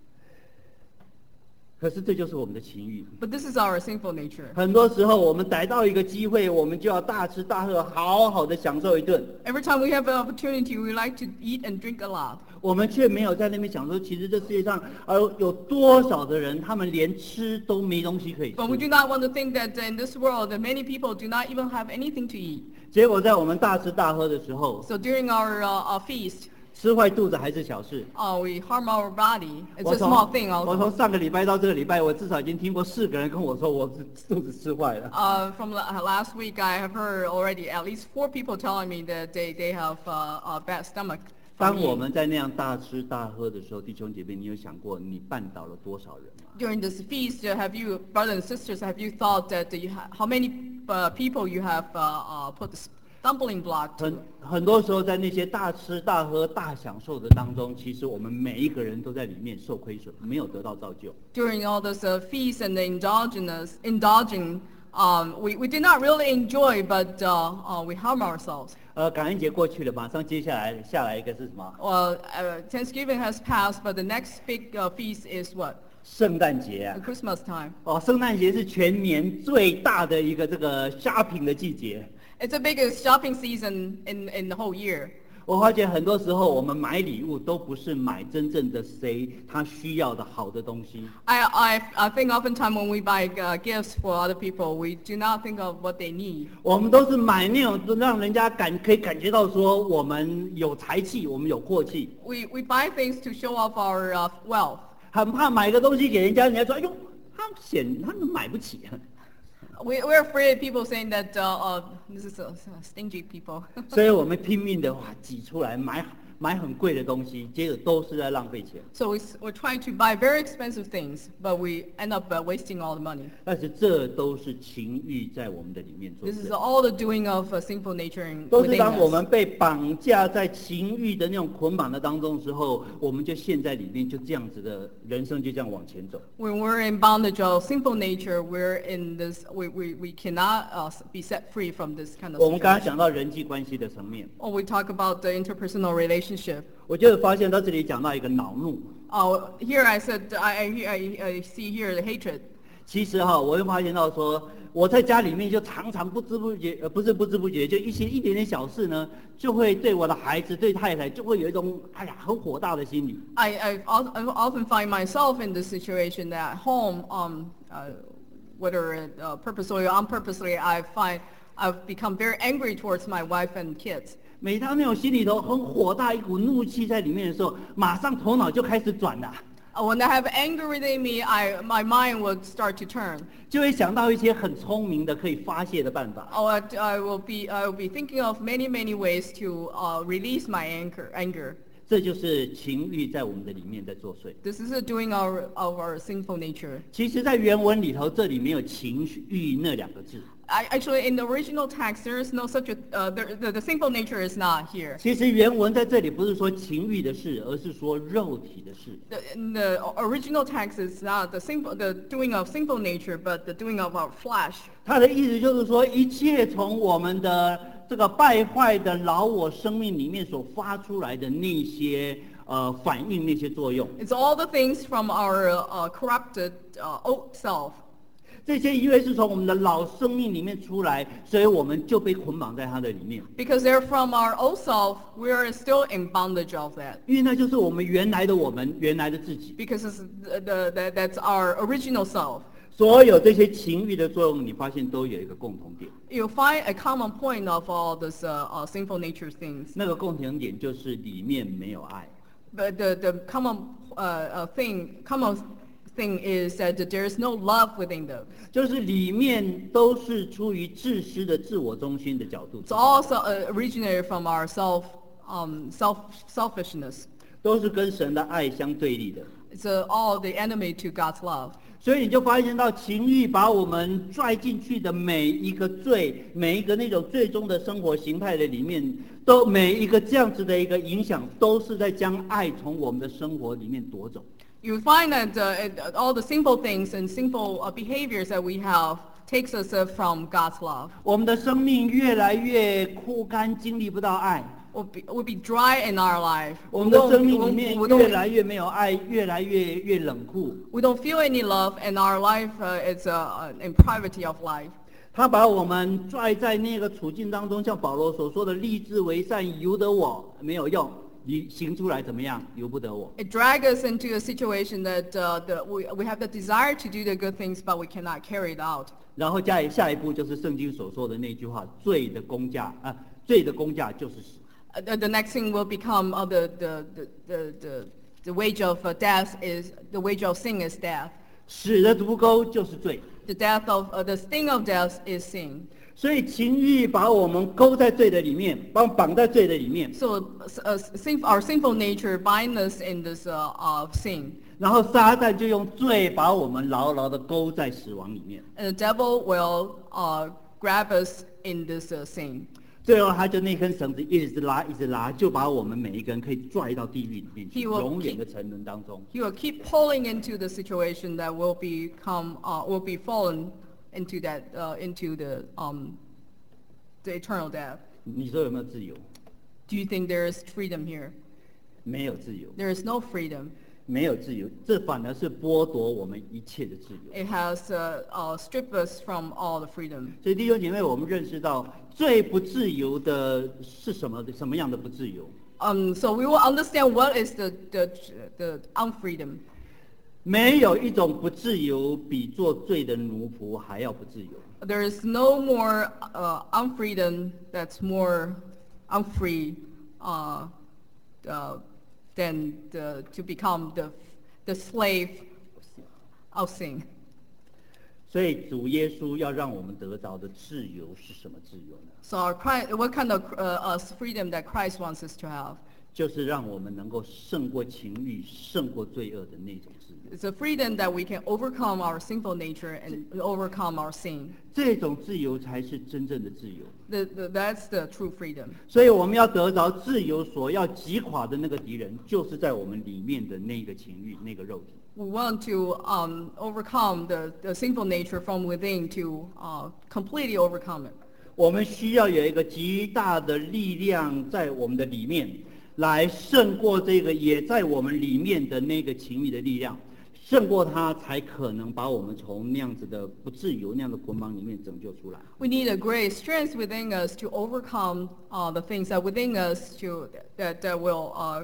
可是这就是我们的情欲。 But this is our sinful nature. 很多时候我们逮到一个机会，我们就要大吃大喝，好好的享受一顿。 Every time we have an opportunity, we like to eat and drink a lot. 我们却没有在那边想说，其实这世界上呃有多少的人，他们连吃都没东西可以吃。 But we do not want to think that in this world, that many people do not even have anything to eat. 结果在我们大吃大喝的时候， So during our, uh, our feast, 吃坏肚子还是小事。 uh, we harm our body. It's 我 a 从 small thing 我从 also. 上个礼拜到这个礼拜，我至少已经听过四个人跟我说，我是肚子吃坏了。 Uh, from la- last week, I have heard already at least four people telling me that they, they have uh, a bad stomach. from 当我 eating. 们在那样大吃大喝的时候，弟兄姐妹，你有想过你绊倒了多少人吗？ During this feast, uh, have you, brothers and sisters, have you thought that you ha- how many uh, people you have uh, uh, put the stumbling block to? 很很多时候，在那些大吃大喝、大享受的当中，其实我们每一个人都在里面受亏损，没有得到造就。 During all this uh, feast and the indulgence, indulging, um, we, we did not really enjoy, but uh, uh, we harm ourselves. 呃，感恩节过去了，马上接下来下来一个是什么？ Well, uh, Thanksgiving has passed, but the next big uh, feast is what? 圣诞节啊 The！Christmas time. 哦，圣诞节是全年最大的一个这个 shopping 的季节。 It's the biggest shopping season in, in the whole year. 我发现很多时候我们买礼物都不是买真正的谁他需要的好的东西， I, I, I think oftentimes when we buy uh, gifts for other people, we do not think of what they need. 我们都是买那种让人家感可以感觉到说我们有才气，我们有阔气， We, we buy things to show off our uh, wealth. 很怕买个东西给人家，人家说哎呦，他显他们买不起。 We, we're afraid of people saying that uh, uh, this is uh, stingy people. 所以我们拼命的哇挤出来买买很贵的东西，结果都是在浪费钱。 So we, s- we're trying to buy very expensive things, but we end up uh, wasting all the money. 但是这都是情欲在我们的里面做 This is 事， all the doing of uh, sinful nature in, 都是 within 当我 us. 们被绑架在情欲的那种捆绑的当中的时候，我们就陷在里面，就这样子的人生就这样往前走。 When we're in bondage of sinful nature, we're in this, we, we, we cannot uh, be set free from this kind of 我们刚刚 situation. 讲到人际关系的层面， Or we talk about the interpersonal relationship. relationship. 我就发现到这里讲到一个恼怒。 Oh, here I said, I, I, I, I see here the hatred. 其实哈，我会发现到说，我在家里面就常常不知不觉，呃，不是不知不觉，就一些一点点小事呢，就会对我的孩子、对太太，就会有一种哎呀很火大的心理。 I, I, al- I often find myself in this situation that at home, um, uh, whether uh, purposely or unpurposely, I find I've become very angry towards my wife and kids. 每当那种心里头很火大、一股怒气在里面的时候，马上头脑就开始转了， Uh, When I have anger within me, I, my mind would start to turn. 就会想到一些很聪明的可以发泄的办法。 Oh, I, I will be, I will be thinking of many, many ways to uh, release my anger. Anger. 这就是情欲在我们的里面在作祟。 This is a doing our, of our sinful nature. 其实，在原文里头，这里没有情欲那两个字。 I, actually, in the original text, there is no such a, uh, the, the, the sinful nature is not here. 其实原文在这里不是说情欲的事，而是说肉体的事。 The, in the original text is not the sinful, the doing of sinful nature, but the doing of our flesh. 他的意思就是说，一切从我们的这个败坏的老我生命里面所发出来的那些呃反应、那些作用， It's all the things from our uh, corrupted uh, old self. 这些因为是从我们的老生命里面出来，所以我们就被捆绑在它的里面。 Because they're from our old self, we are still in bondage of that. 因为那就是我们原来的我们，原来的自己。 Because it's the, the, the, that's our original self. 所有这些情欲的作用，你发现都有一个共同点， You'll find a common point of all this uh, uh, sinful nature things. 那个共同点就是里面没有爱。 But the, the common uh, uh, thing, common thing is that there is no love within them. 就是里面都是出于自私的自我中心的角度 It's，also uh, originated from our self, um, self selfishness. 都是跟神的爱相对立的。 It's uh, all the enemy to God's love. 所以你就发现到情欲把我们拽进去的每一个罪，每一个那种最终的生活形态的里面，都每一个这样子的一个影响，都是在将爱从我们的生活里面夺走。 You find that uh, it, all the sinful things and sinful uh, behaviors that we have takes us uh, from God's love. 我们的生命越来越枯干，经历不到爱。 We'll be, we'll be dry in our life. 我 We 们的 don't, 生 we 命里 don't, 面 we 越 don't, 来越没有爱，越来越越冷酷。 we don't feel any love, and our life uh, is uh, in privity of life. 他把我们拽在那个处境当中，像保罗所说的“立志为善，由得我”，没有用。你行出来怎么样？由不得我。 It drags us into a situation that uh, the, we, we have the desire to do the good things, but we cannot carry it out. 然后下一下一步就是圣经所说的那句话：罪的工价啊，罪的工价就是死。 Uh, the, the next thing will become uh, the, the, the, the, the, the wage of uh, death is, the wage of sin is death. 死的毒钩就是罪。 The death of, uh, the sting of death is sin. 所以情欲把我们勾在罪的里面，把我们绑在罪的里面。 So uh, sin, our sinful nature binds us in this uh, uh, sin. 然后撒旦就用罪把我们牢牢的勾在死亡里面。 And the devil will uh, grab us in this uh, sin. 最后他就那根绳子一直拉，一直拉，就把我们每一个人可以拽到地狱里面去， He will 永远的沉沦当中。 He will keep pulling into the situation that will become, uh, will be fallen into that, uh, into the, um, the eternal death. 你说有没有自由？ Do you think there is freedom here? 没有自由， There is no freedom. 没有自由，这反而是剥夺我们一切的自由。 It has uh, uh, stripped us from all the freedom. 所以弟兄姐妹，我们认识到最不自由的是什么？什么样的不自由？ Um, so we will understand what is the, the, the unfreedom. 没有一种不自由比做罪的奴仆还要不自由。 There is no more uh, unfreedom that's more unfree uh, uh, than the, to become the, the slave of sin. 所以主耶稣要让我们得着的自由是什么自由呢？ So our Christ, what kind of uh, uh, freedom that Christ wants us to have? 就是让我们能够胜过情欲、胜过罪恶的那种自由。 It's a freedom that we can overcome our sinful nature and overcome our sin. 这种自由才是真正的自由。 The, the, that's the true freedom. 所以我们要得着自由，所要击垮的那个敌人，就是在我们里面的那个情欲、那个肉体。 We want to um, overcome the, the sinful nature from within to uh, completely overcome it. 我们需要有一个极大的力量在我们的里面， 来胜过这个也在我们里面的那个情欲的力量，胜过它，才可能把我们从那样子的不自由、那样的捆绑里面拯救出来。 We need a great strength within us to overcome uh, the things that within us to that, that will uh,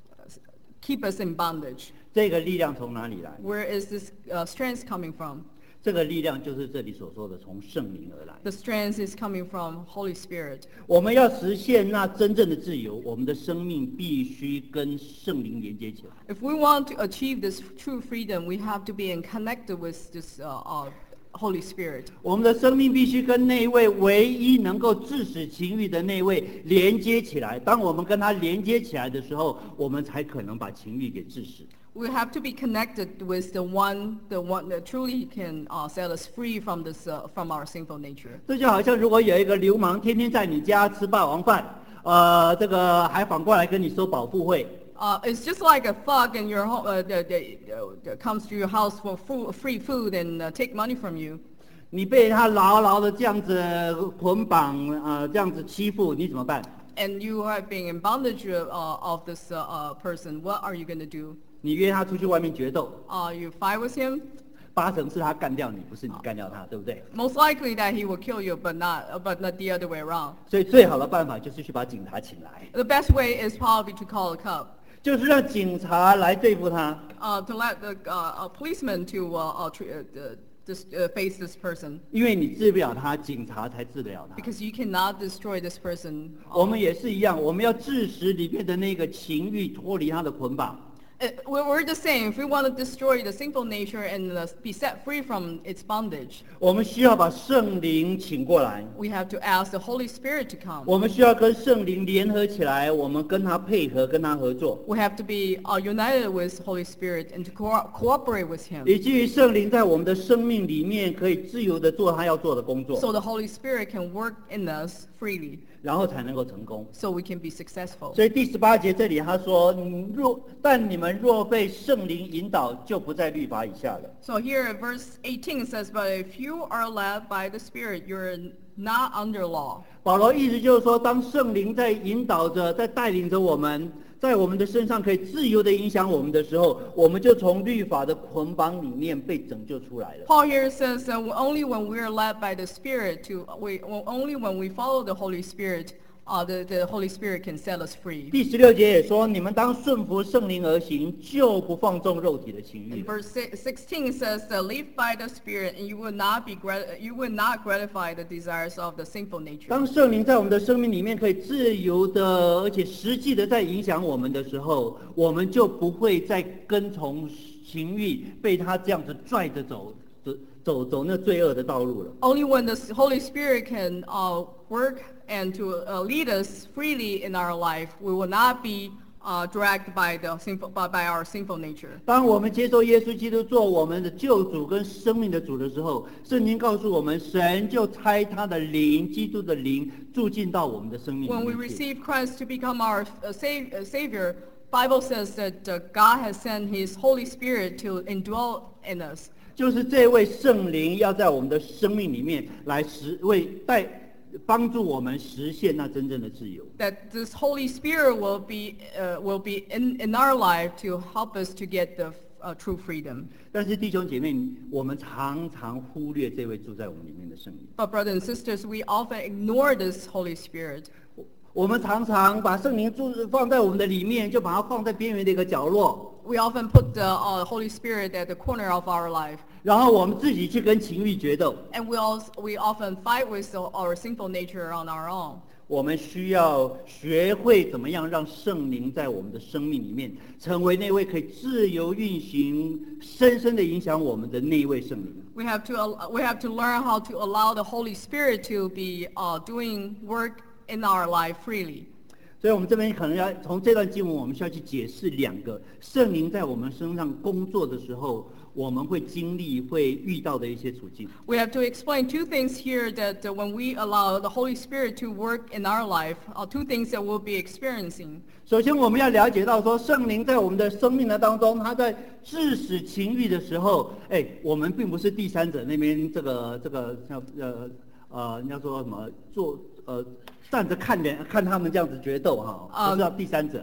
keep us in bondage. 这个力量从哪里来？ Where is this uh, strength coming from? 这个力量就是这里所说的从圣灵而来。 The strength is coming from Holy Spirit. 我们要实现那真正的自由，我们的生命必须跟圣灵连接起来。 If we want to achieve this true freedom, we have to be in connected with this uh, uh, Holy Spirit. 我们的生命必须跟那位唯一能够致使情欲的那位连接起来。当我们跟他连接起来的时候，我们才可能把情欲给致使。 We have to be connected with the one, the one that truly can uh, set us free from this, uh, from our sinful nature. 这就好像如果有一个流氓天天在你家吃霸王饭，呃，这个还反过来跟你收保护费。 Uh, it's just like a thug in your home uh, that, that, uh, that comes to your house for food, free food and uh, take money from you. 你被他牢牢的这样子捆绑，呃，这样子欺负，你怎么办？ And you have been in bondage uh, of this uh, uh, person. What are you going to do? 你约他出去外面决斗， Uh, you fight with him? 八成是他干掉你，不是你干掉他，对不对？ Most likely that he will kill you, but not, uh, but not the other way around. 所以最好的办法就是去把警察请来， The best way is probably to call a cop, 就是让警察来对付他。 uh, to let the uh, a policeman to uh, uh, tr- uh, uh, this, uh, face this person, 因为你治不了他，警察才治得了他。 because you cannot destroy this person. 我们也是一样，我们要致使里面的那个情欲脱离他的捆绑。 Uh, we're we're the same. If we want to destroy the sinful nature and uh, be set free from its bondage, 我们需要把圣灵请过来， we have to ask the Holy Spirit to come. 我们需要跟圣灵联合起来，我们跟他配合，跟他合作， We have to be uh, united with Holy Spirit and to co- cooperate with Him, 以至于圣灵在我们的生命里面可以自由的做他要做的工 so 作， the Holy Spirit can work in us freely, 然后才能够成功。 so we can be successful. 所以第十八节这里他说：“你若但你们若被圣灵引导，就不在律法以下了。” So here at verse eighteen it says, "But if you are led by the Spirit, you're not under law." 保罗意思就是说，当圣灵在引导着、在带领着我们，在我们的身上可以自由的影响我们的时候，我们就从律法的捆绑里面被拯救出来了。 Paul here says that only when we are led by the Spirit, to we only when we follow the Holy Spirit, uh, the the Holy Spirit can set us free. 第十六节也说：“你们当顺服圣灵而行，就不放纵肉体的情欲 In。verse si- sixteen it says, that "Live by the Spirit, and you will not be grat- you will not gratify the desires of the sinful nature." 当圣灵在我们的生命里面可以自由的，而且实际的在影响我们的时候，我们就不会再跟从情欲，被他这样子拽着走，走走走那罪恶的道路了。 Only when the Holy Spirit can uh, work and to uh, lead us freely in our life, we will not be uh, dragged by the sinful by, by our sinful nature. 当我们接受耶稣基督做我们的救主跟生命的主的时候，圣经告诉我们，神就差他的灵，基督的灵住进到我们的生命 When we 里面去。 receive Christ to become our uh, sav- uh, Savior, Bible says that uh, God has sent His Holy Spirit to indwell in us. 就是这位圣灵要在我们的生命里面来实为带帮助我们实现那真正的自由。 That this Holy Spirit will be uh, will be in, in our life to help us to get the uh, true freedom. 但是弟兄姐妹，我们常常忽略这位住在我们里面的圣灵。 But brothers and sisters, we often ignore this Holy Spirit. 我们常常把圣灵住放在我们的里面，就把它放在边缘的一个角落， We often put the uh, Holy Spirit at the corner of our life, 然后我们自己去跟情欲决斗。 and we also, we often fight with the, our sinful nature on our own. 我们需要学会怎么样让圣灵在我们的生命里面，成为那位可以自由运行、深深的影响我们的那一位圣灵。 We have to al- we have to learn how to allow the Holy Spirit to be uh, doing work in our life freely. 所以我们这边可能要从这段经文，我们需要去解释两个圣灵在我们身上工作的时候，我们会经历、会遇到的一些处境。 We have to explain two things here that uh, when we allow the Holy Spirit to work in our life, uh, two things that we'll be experiencing. 首先，我们要了解到说，圣灵在我们的生命的当中，他在致使情欲的时候，哎，我们并不是第三者那边这个这个叫呃呃，人家说什么做呃站着看人看他们这样子决斗哈，不是要第三者。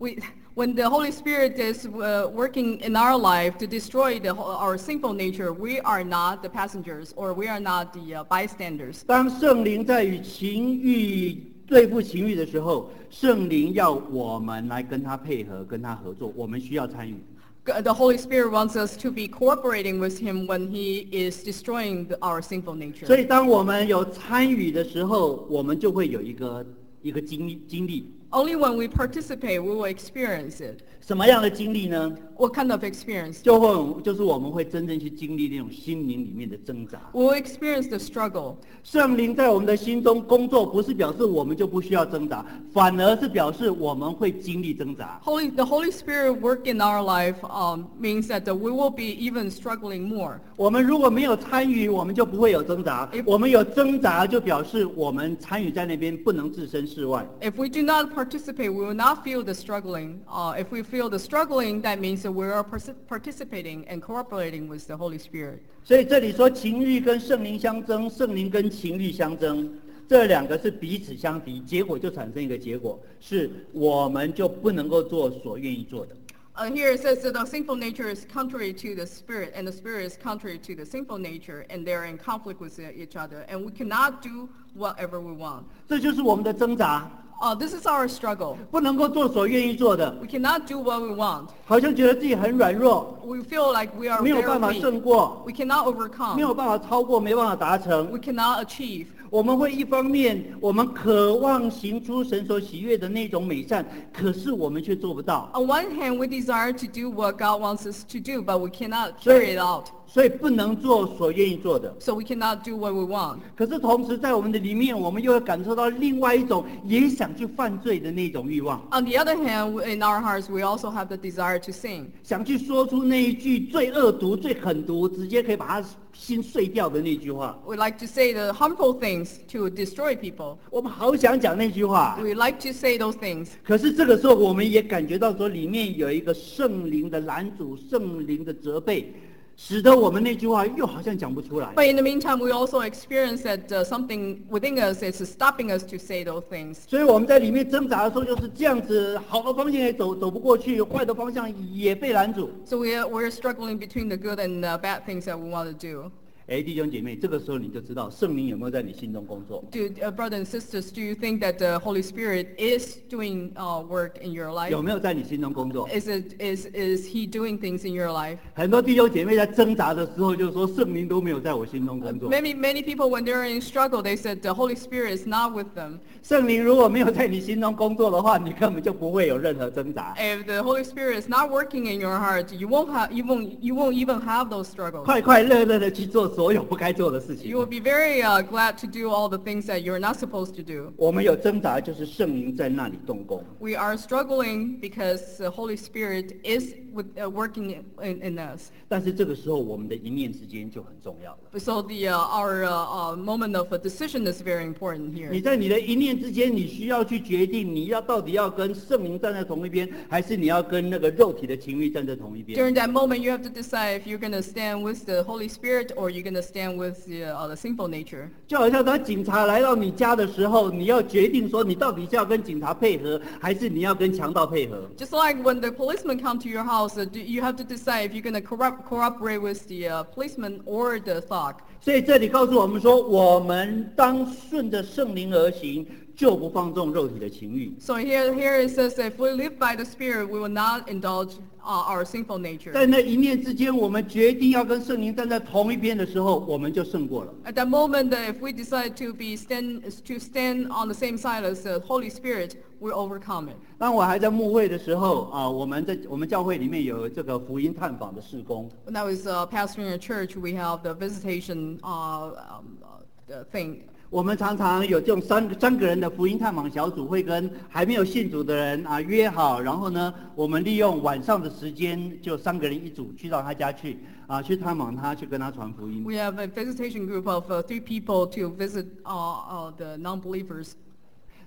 We, when the Holy Spirit is uh, working in our life to destroy the, whole- our sinful nature, we are not the passengers or we are not the uh, bystanders. 当圣灵在与情欲对付情欲的时候，圣灵要我们来跟他配合，跟他合作，我们需要参与。 The Holy Spirit wants us to be cooperating with Him when He is destroying the, our sinful 所 nature. 以，当我们有参与的时候，我们就会有一个一个经历经历。 Only when we participate, we will experience it. 什么样的经历呢？ What kind of experience? 就会就是我们会真正去经历那种心灵里面的挣扎。 We will experience the struggle. 圣灵在我们的心中工作，不是表示我们就不需要挣扎，反而是表示我们会经历挣扎。 Holy, the Holy Spirit work in our life um, means that uh, we will be even struggling more. 我们如果没有参与，我们就不会有挣扎；我们有挣扎，就表示我们参与在那边不能置身事外。 If we do not participate, we will not feel the struggling. Uh, if we feel the struggling, that means that we are partic- participating and cooperating with the Holy Spirit. 所以这里说情欲跟圣灵相争，圣灵跟情欲相争，这两个是彼此相敌，结果就产生一个结果，是我们就不能够做所愿意做的。 Uh, here it says that the sinful nature is contrary to the spirit, and the spirit is contrary to the sinful nature, and they're in conflict with uh, each other, and we cannot do whatever we want. 这就是我们的挣扎， Uh, this is our struggle. 不能够做所愿意做的， We cannot do what we want. 好像觉得自己很软弱， We feel like we are 没有 very 办法 weak. 胜过， We cannot 没有 overcome. 办法超过，没办法达成。 We cannot achieve. 我们会一方面，我们渴望行出神所喜悦的那种美善，可是我们却做不到， On one hand, we desire to do what God wants us to do, but we cannot 所 carry 以 it out. 所以不能做所愿意做的。 So we cannot do what we want. 可是同时在我们的里面，我们又会感受到另外一种也想去犯罪的那种欲望， On the other hand, in our hearts, we also have the desire to sin. 想去说出那一句最恶毒、最狠毒，直接可以把他心碎掉的那句话。 We like to say the harmful things to destroy people. 我们好想讲那句话， We like to say those things. 可是这个时候我们也感觉到说，里面有一个圣灵的拦阻、圣灵的责备，使得我们那句话又好像讲不出来。 But in the meantime, we also experience that uh, something within us is stopping us to say those things. 所以我们在里面挣扎的时候就是这样子，好的方向也走走不过去，坏的方向也被拦阻。 So we are, we're struggling between the good and uh, bad things that we want to do. 哎，弟兄姐妹，这个时候你就知道圣灵有没有在你心中工作， Do, uh, brothers and sisters, do you think that the Holy Spirit is doing uh, work in your life? 有没有在你心中工作？ Is it is is He doing things in your life? 很多弟兄姐妹在挣扎的时候就说圣灵都没有在我心中工作。 Many many people, when they're in struggle, they said the Holy Spirit is not with them. 圣灵如果没有在你心中工作的话，你根本就不会有任何挣扎。 If the Holy Spirit is not working in your heart, you won't have you won't you won't even have those struggles. 快快乐乐的去做所有不该做的事情 You。will be very uh, glad to do all the things that you're not supposed to do. 我们有挣扎，就是圣灵在那里动工。 We are struggling because the Holy Spirit is with, uh, working in, in us. 但是这个时候，我们的一念之间就很重要了。 So the uh, our uh, uh, moment of a decision is very important 你 here. 在你的一念之间，你需要去决定，你要到底要跟圣灵站在同一边，还是你要跟那个肉体的情欲站在同一边。 During that moment, you have to decide if you're going to stand with the Holy Spirit or you're going to stand with the, uh, the sinful nature. 就好像当警察来到你家的时候，你要决定说，你到底是要跟警察配合，还是你要跟强盗配合。 Just like when the policemen come to your house, uh, do- you have to decide if you're going to corrupt, cooperate with the uh, policeman or the thug. 所以这里告诉我们说，我们当顺着圣灵而行，就不放纵肉体的情欲。 So here, here it says that if we live by the Spirit, we will not indulge uh, our sinful nature. 在那一念之间，我们决定要跟圣灵站在同一边的时候，我们就胜过了。 At that moment, that if we decide to be stand to stand on the same side as the Holy Spirit, we overcome it. 当我还在牧会的时候啊，我们在我们教会里面有这个福音探访的事工。 When I was uh, pastoring a church, we have the visitation uh, um, uh, the thing. 我们常常有这种三三个人的福音探访小组，会跟还没有信主的人啊约好，然后呢，我们利用晚上的时间，就三个人一组去到他家去啊，去探访他，去跟他传福音。 We have a visitation group of uh, three people to visit uh, uh, the non-believers.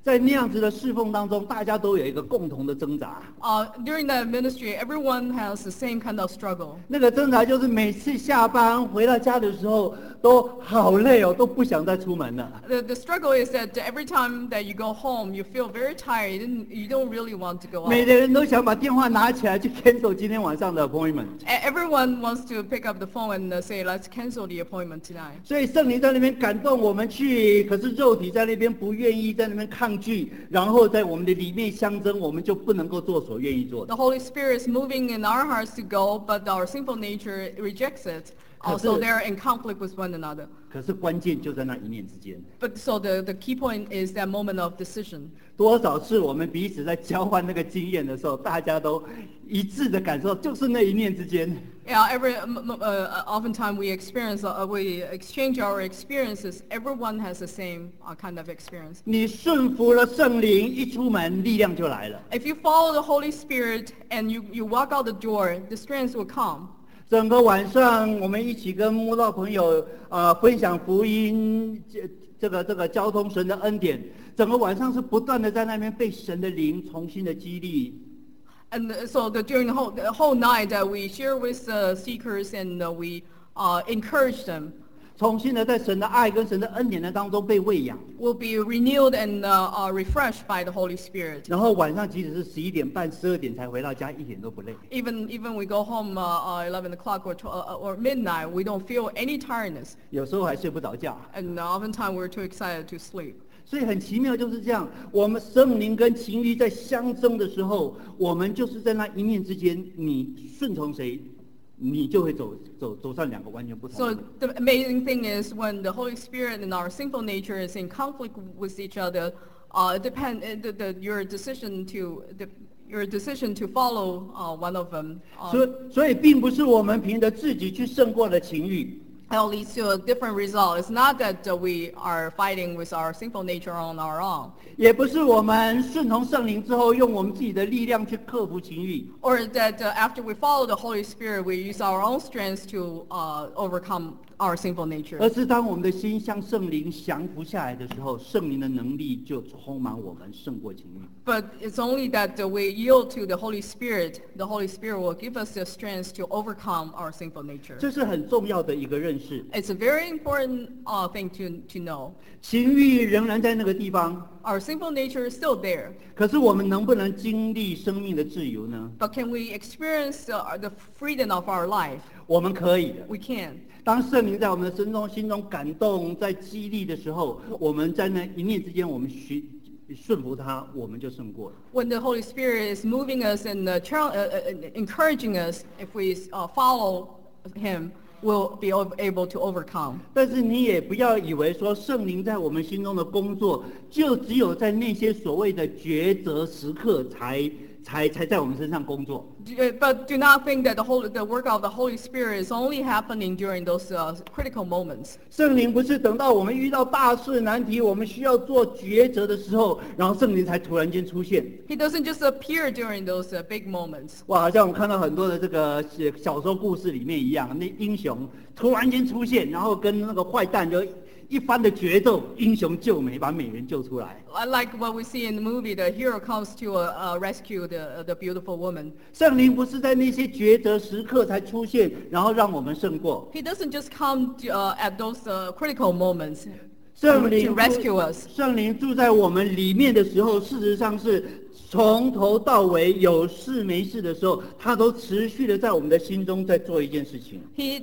在那样子的侍奉当中，大家都有一个共同的挣扎。 Uh, during that ministry, everyone has the same kind of struggle. 那个挣扎就是每次下班回到家的时候，都好累哦，都不想再出门了。 The, the struggle is that every time that you go home, you feel very tired. You don't, you don't really want to go 每 out. 个人都想把电话拿起来去 cancel 今天晚上的 appointment。 E- Everyone wants to pick up the phone and uh, say, let's cancel the appointment tonight. 所以圣灵在那边感动我们去，可是肉体在那边不愿意，在那边抗拒，然后在我们的里面相争，我们就不能够做所愿意做的。 The Holy Spirit is moving in our hearts to go, but our sinful nature rejects it. Uh, so they're in conflict with one another. 可是关键就在那一念之间。 But so the, the key point is that moment of decision. 多少次我们彼此在交换那个经验的时候，大家都一致的感受，就是那一念之间。 Yeah, every um, um, uh, oftentimes we experience, uh, we exchange our experiences. Everyone has the same uh, kind of experience. 你顺服了圣灵，一出门力量就来了。 If you follow the Holy Spirit and you, you walk out the door, the strength will come. 整个晚上，我们一起跟慕道朋友呃分享福音，这这个这个交通神的恩典，整个晚上是不断的在那边被神的灵重新的激励。 And uh, so the, during the whole, the whole night, uh, we share with the seekers and uh, we uh, encourage them. 重新的在神的爱跟神的恩典的当中被喂养， Will be renewed and uh, uh, refreshed by the Holy Spirit. 然后晚上即使是十一点半、十二点才回到家，一点都不累。 Even even we go home uh, uh, eleven o'clock or, tw- uh, or midnight, we don't feel any tiredness. 有时候还睡不着觉， And uh, oftentimes we're too excited to sleep. 所以很奇妙就是这样。我们圣灵跟情欲在相争的时候，我们就是在那一念之间，你顺从谁，你就会走走走上两个完全不同的 So 路。 the amazing thing is when the Holy Spirit and our sinful nature is in conflict with each other, uh, it depend uh, the, the, your decision to the, your decision to follow uh, one of them. Uh, 所以，所以并不是我们凭着自己去胜过了情欲， That'll lead to a different result. It's not that uh, we are fighting with our sinful nature on our own, 也不是我们顺从圣灵之后，用我们自己的力量去克服情欲， or that uh, after we follow the Holy Spirit, we use our own strength to uh, overcome our sinful nature. 而是当我们的心向圣灵降服下来的时候，圣灵的能力就充满我们，胜过情欲。 But it's only that uh, we yield to the Holy Spirit. The Holy Spirit will give us the strength to overcome our sinful nature. 这是很重要的一个认识。 It's a very important uh, thing to, to know. 情欲仍然在那个地方， Our sinful nature is still there. 可是我们能不能经历生命的自由呢？ But can we experience uh, the freedom of our life? 我们可以的。 We can. 当圣灵在我们的身中心中感动，在激励的时候，我们在那一念之间，我们寻顺服他，我们就胜过了。 When the Holy Spirit is moving us and uh, chal- uh, uh, encouraging us, if we uh, follow Him, we'll be o- able to overcome. 但是你也不要以为说圣灵在我们心中的工作，就只有在那些所谓的抉择时刻才才才在我们身上工作。 Uh, But do not think that the, whole, the work of the Holy Spirit is only happening during those uh, critical moments. 圣灵不是等到我们遇到大事难题，我们需要做抉择的时候，然后圣灵才突然间出现。 He doesn't just appear during those uh, big moments. 哇，好像我们看到很多的这个小说故事里面一样，那英雄突然间出现，然后跟那个坏蛋就一番的决斗，英雄救美，把美人救出来。 Like what we see in the movie, the hero comes to uh, uh, rescue the, uh, the beautiful woman. 圣灵不是在那些抉择时刻才出现，然后让我们胜过。 He doesn't just come to, uh, at those uh, critical moments 圣 to 灵 rescue us. 圣灵住在我们里面的时候，事实上是从头到尾有事没事的时候，他都持续的在我们的心中在做一件事情。 He,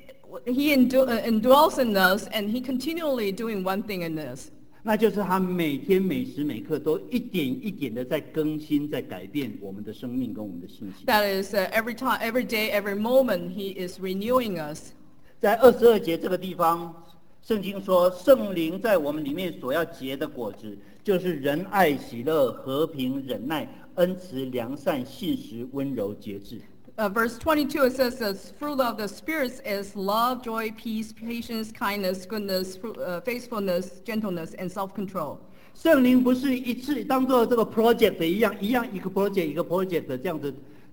he indw- uh, indwells in us, and he continually doing one thing in us. 那就是他每天每时每刻都一点一点的在更新，在改变我们的生命跟我们的信心。 That is, uh, every time, every day, every moment, he is renewing us. 在二十二节这个地方，圣经说，圣灵在我们里面所要结的果子，就是仁爱、喜乐、和平、忍耐、恩慈、良善、信实、温柔、节制。 Uh, verse twenty-two, it says the fruit of the Spirit is love, joy, peace, patience, kindness, goodness, fru- uh, faithfulness, gentleness, and self-control. 圣灵不是一次当做这个 project 一样，一样一个 project 一个 project 这样子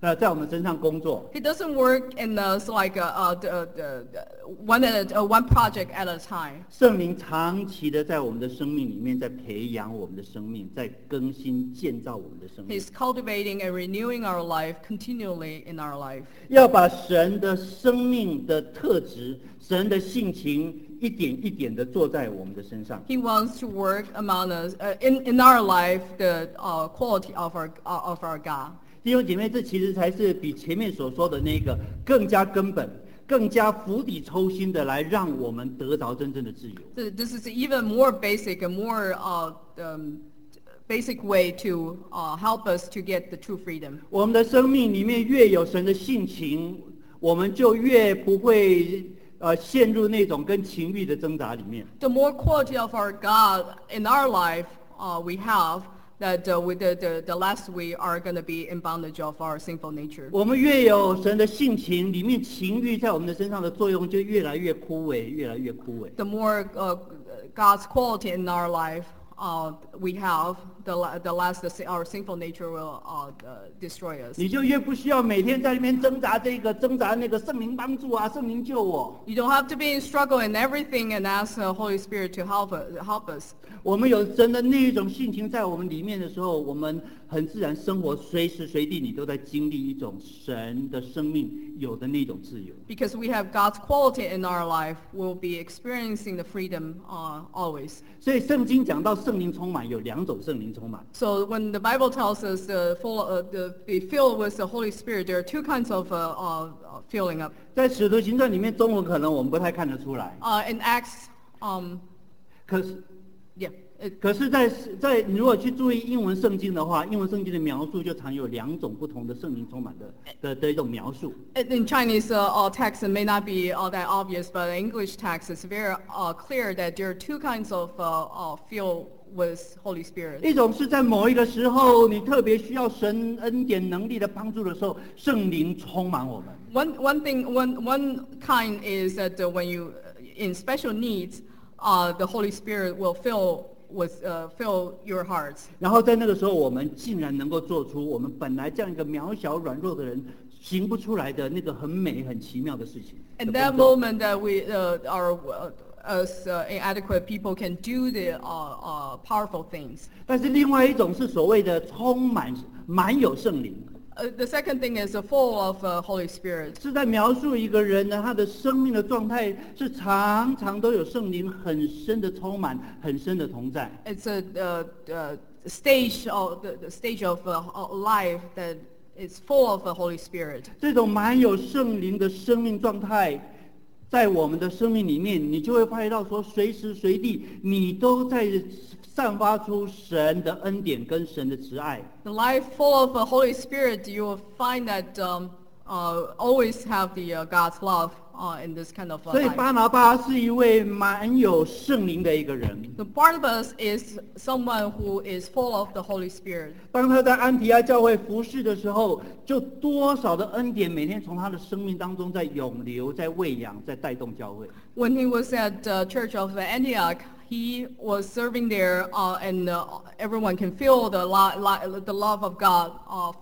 呃，在我们身上工作。 He doesn't work in us like a, uh, the, the, the one at a, uh, one project at a time. 圣灵长期的在我们的生命里面，在培养我们的生命，在更新建造我们的生命。 He's cultivating and renewing our life continually in our life. 要把神的生命的特质、神的性情，一点一点的做在我们的身上。 He wants to work among us, uh, in, in our life, the uh, quality of our, uh, of our God. 弟兄姐妹，这其实才是比前面所说的那个更加根本、更加釜底抽薪的，来让我们得着真正的自由。 So this is even more basic and more uh, um, basic way to uh, help us to get the true freedom. 我们的生命里面越有神的性情，我们就越不会呃陷入那种跟情欲的挣扎里面。 The more quality of our God in our life uh, we have, that uh, with the, the, the less we are going to be in bondage of our sinful nature. 我们越有神的性情，里面情欲在我们的身上的作用就越来越枯萎，越来越枯萎。 The more uh, God's quality in our life uh, we have, the, le- the less the, si- our sinful nature will uh, uh, destroy us. 你就越不需要每天在那边挣扎这个挣扎那个，圣灵帮助啊，圣灵救我。 You don't have to be in struggle in everything and ask the Holy Spirit to help us. Help us. 我们有神的那一种性情在我们里面的时候，我们很自然生活随时随地你都在经历一种神的生命有的那种自由。 Because we have God's quality in our life, we'll be experiencing the freedom uh, always. 所以圣经讲到圣灵充满，有两种圣灵充满。 So when the Bible tells us the full, uh, the, be filled with the Holy Spirit, there are two kinds of uh, uh, filling up. 在使徒行传里面，中文可能我们不太看得出来， Uh, in Acts, um, 可是 yeah, it, 可是在，在你如果去注意英文圣经的话，英文圣经的描述就常有两种不同的圣灵充满的的的一种描述。 in Chinese uh, uh, text, it may not be all that obvious, but in English text, it's very uh, clear that there are two kinds of uh, uh, filled with Holy Spirit. 一种是在某一个时候，你特别需要神恩典能力的帮助的时候，圣灵充满我们。 One, one thing, one, one kind is that uh, when you, in special needs, uh, the Holy Spirit will fill with, uh, fill your hearts. 然后在那个时候，我们竟然能够做出我们本来这样一个渺小软弱的人行不出来的那个很美很奇妙的事情。 In that moment that we, uh, are, uh, us uh, inadequate people can do the uh, uh, powerful things. 但是另外一种是所谓的充满满有圣灵。 Uh, the second thing is uh, full of uh, Holy Spirit. 是在描述一个人呢，他的生命的状态是常常都有圣灵很深的充满、很深的同在。 It's a uh, uh, stage of the, the stage of uh, uh, life that is full of the Holy Spirit. 这种满有圣灵的生命状态，在我们的生命里面，你就会发现到说，随时随地你都在散发出神的恩典跟神的慈爱。 The life full of the Holy Spirit, you will find that um, uh, always have the uh, God's love uh, in this kind of uh, 所以 life. 巴拿巴是一位满有圣灵的一个人。 The Barnabas is someone who is full of the Holy Spirit. 当他在安提阿教会服侍的时候，就多少的恩典每天从他的生命当中在涌流、在喂养、在带动教会。 When he was at the church of Antioch, he was serving there, uh, and uh, everyone can feel the, lo- lo- the love of God of,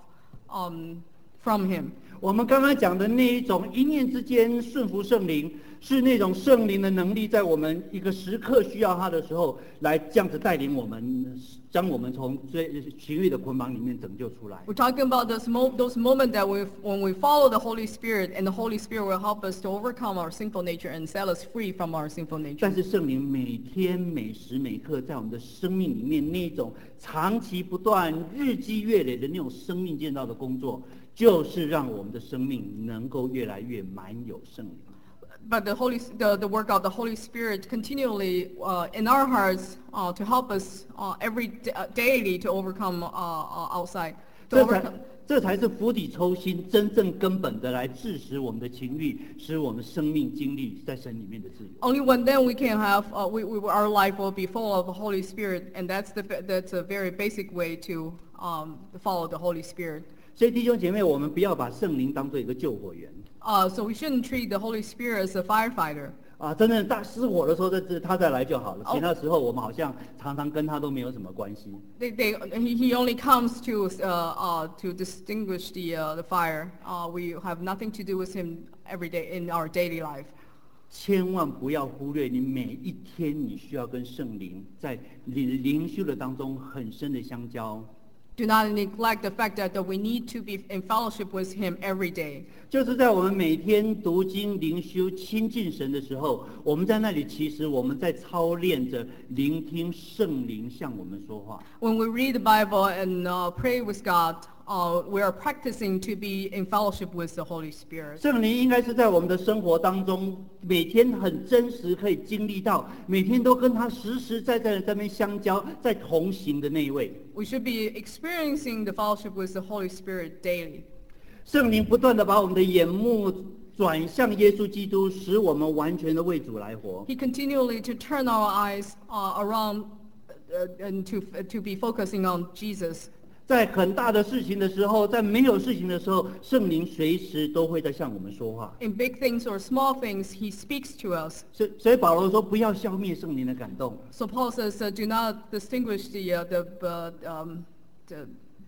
um, from him. 我们刚刚讲的那一种一念之间顺服圣灵，是那种圣灵的能力，在我们一个时刻需要他的时候，来这样子带领我们，将我们从追情欲的捆绑里面拯救出来。 We're talking about those, mo- those moments that we, when we follow the Holy Spirit, and the Holy Spirit will help us to overcome our sinful nature and set us free from our sinful 但 nature. 是圣灵每天每时每刻在我们的生命里面那种长期不断、日积月累的那种生命建造的工作，就是让我们的生命能够越来越满有圣灵。 But the Holy, the, the work of the Holy Spirit continually uh, in our hearts uh, to help us uh, every d- uh, daily to overcome uh, uh, outside, to 这才 overcome. 这才是釜底抽薪、真正根本的来致使我们的情欲，使我们生命经历在神里面的自由。 Only when then we can have, uh, we, we, our life will be full of the Holy Spirit, and that's the that's a very basic way to um, follow the Holy Spirit. 所以弟兄姐妹，我们不要把圣灵当做一个救火员， Uh, so we shouldn't treat the Holy Spirit as a firefighter. 啊，真正大失火的时候，这这他再来就好了。 哦其他时候我们好像常常跟他都没有什么关系。 They, they, he he only comes to, uh, uh, to distinguish the, uh, the fire. Uh, we have nothing to do with him every day in our daily life. 千万不要忽略，你每一天你需要跟圣灵在灵灵修的当中很深的相交。 Do not neglect the fact that, that we need to be in fellowship with him every day. 就是在我们每天读经灵修亲近神的时候，我们在那里其实我们在操练着聆听圣灵向我们说话。 When we read the Bible and uh, pray with God, uh, we are practicing to be in fellowship with the Holy Spirit. 圣灵应该是在我们的生活当中，每天很真实可以经历到，每天都跟他实实在在的在那边相交，在同行的那一位。 We should be experiencing the fellowship with the Holy Spirit daily. 圣灵不断的把我们的眼目转向耶稣基督，使我们完全的为主来活。 He continually to turn our eyes uh, around uh, and to, to be focusing on Jesus. 在很大的事情的时候，在没有事情的时候，圣灵随时都会在向我们说话。 In big things or small things, he speaks to us. 所以，所以保罗说，不要消灭圣灵的感动。 So Paul says, uh, do not distinguish the, uh, the, uh, um, the,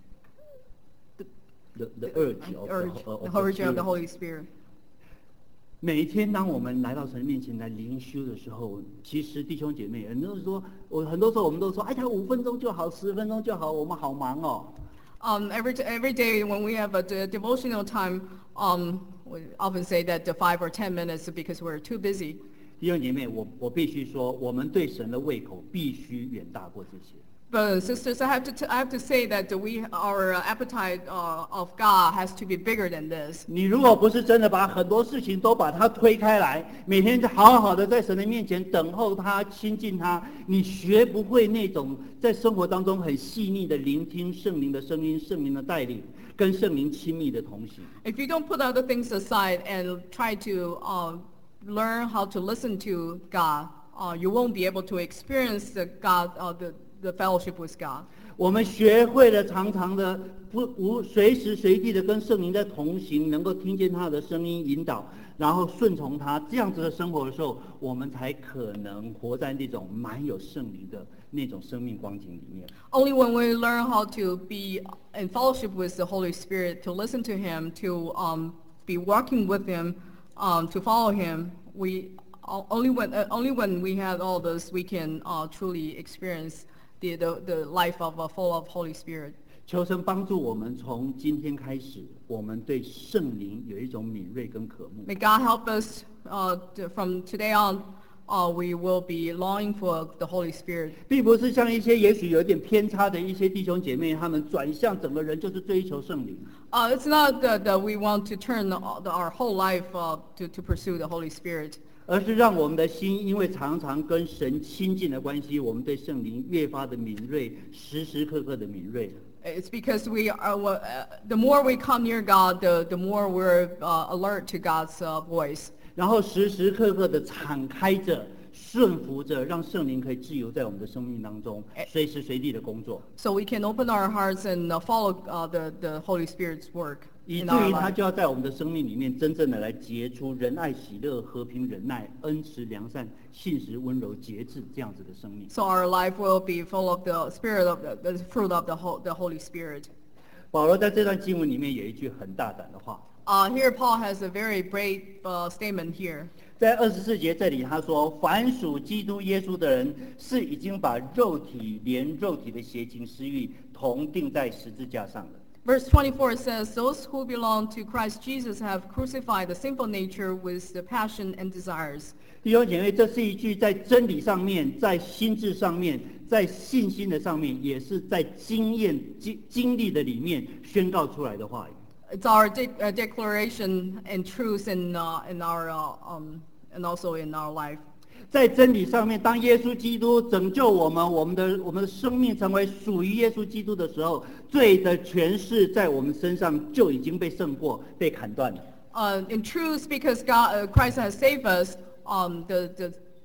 The the urge of urge, the, of the the urge of the Spirit. Holy Spirit. 每一天，当我们来到神面前来灵修的时候，其实弟兄姐妹，很多人说，我很多时候我们都说，哎呀，五分钟就好，十分钟就好，我们好忙哦。 Um, every, every day when we have a de- devotional time, um, we often say that the five or ten minutes because we're too busy. 弟兄姐妹，我我必须说，我们对神的胃口必须远大过这些。 But sisters, I have to, t- I have to say that we, our appetite uh, of God has to be bigger than this. 你如果不是真的把很多事情都把它推开来，每天好好的在神的面前等候他、亲近他，你学不会那种在生活当中很细腻的聆听圣灵的声音、圣灵的带领，跟圣灵亲密的同行。 If you don't put other things aside and try to uh, learn how to listen to God, uh, you won't be able to experience the God, uh, the, the fellowship with God. 我们学会了常常的不无随时随地的跟圣灵在同行，能够听见他的声音引导，然后顺从他，这样子的生活的时候，我们才可能活在那种满有圣灵的那种生命光景里面。 Only when we learn how to be in fellowship with the Holy Spirit, to listen to Him, to um, be walking with Him, um, to follow Him, we o- only when uh, only when we have all this, we can uh, truly experience the, the the life of a full of Holy Spirit. 求神帮助我们，从今天开始，我们对圣灵有一种敏锐跟渴慕。 May God help us uh, to, from today on. Uh, we will be longing for the Holy Spirit. 并不是像一些也许有点偏差的一些弟兄姐妹，他们转向整个人就是追求圣灵。 Uh, it's not that, that we want to turn the, the, our whole life uh, to, to pursue the Holy Spirit. 而是让我们的心，因为常常跟神亲近的关系，我们对圣灵越发的敏锐，时时刻刻的敏锐。 It's because we are, uh, the more we come near God, the, the more we're uh, alert to God's uh, voice. 然后时时刻刻的敞开着、顺服着，让圣灵可以自由在我们的生命当中，随时随地的工作， So we can open our hearts and uh, follow uh, the, the Holy Spirit's work 以 in 至 our 于他 life. 就要在我们的生命里面真正的来结出仁爱、喜乐、和平、忍耐、恩慈、良善、信实、温柔、节制这样子的生命。 So our life will be full of the spirit of the, the fruit of the, ho- the Holy Spirit. 保罗在这段经文里面有一句很大胆的话， Uh, here Paul has a very brave uh, statement here. 在二十四节这里他说：“凡属基督耶稣的人，是已经把肉体连肉体的邪情私欲同定在十字架上了。” Verse twenty-four says, those who belong to Christ Jesus have crucified the sinful nature with the passion and desires. 弟兄姐妹，这是一句在真理上面、在心智上面、在信心的上面，也是在经验、经经历的里面宣告出来的话语。 It's our de- uh, declaration and truth in, uh, in our, uh, um, and also in our life. 在真理上面，当耶稣基督拯救我们，我们的我们的生命成为属于耶稣基督的时候，罪的权势在我们身上就已经被胜过、被砍断了。 Uh, in truth, because God, uh, Christ has saved us, um, the, the,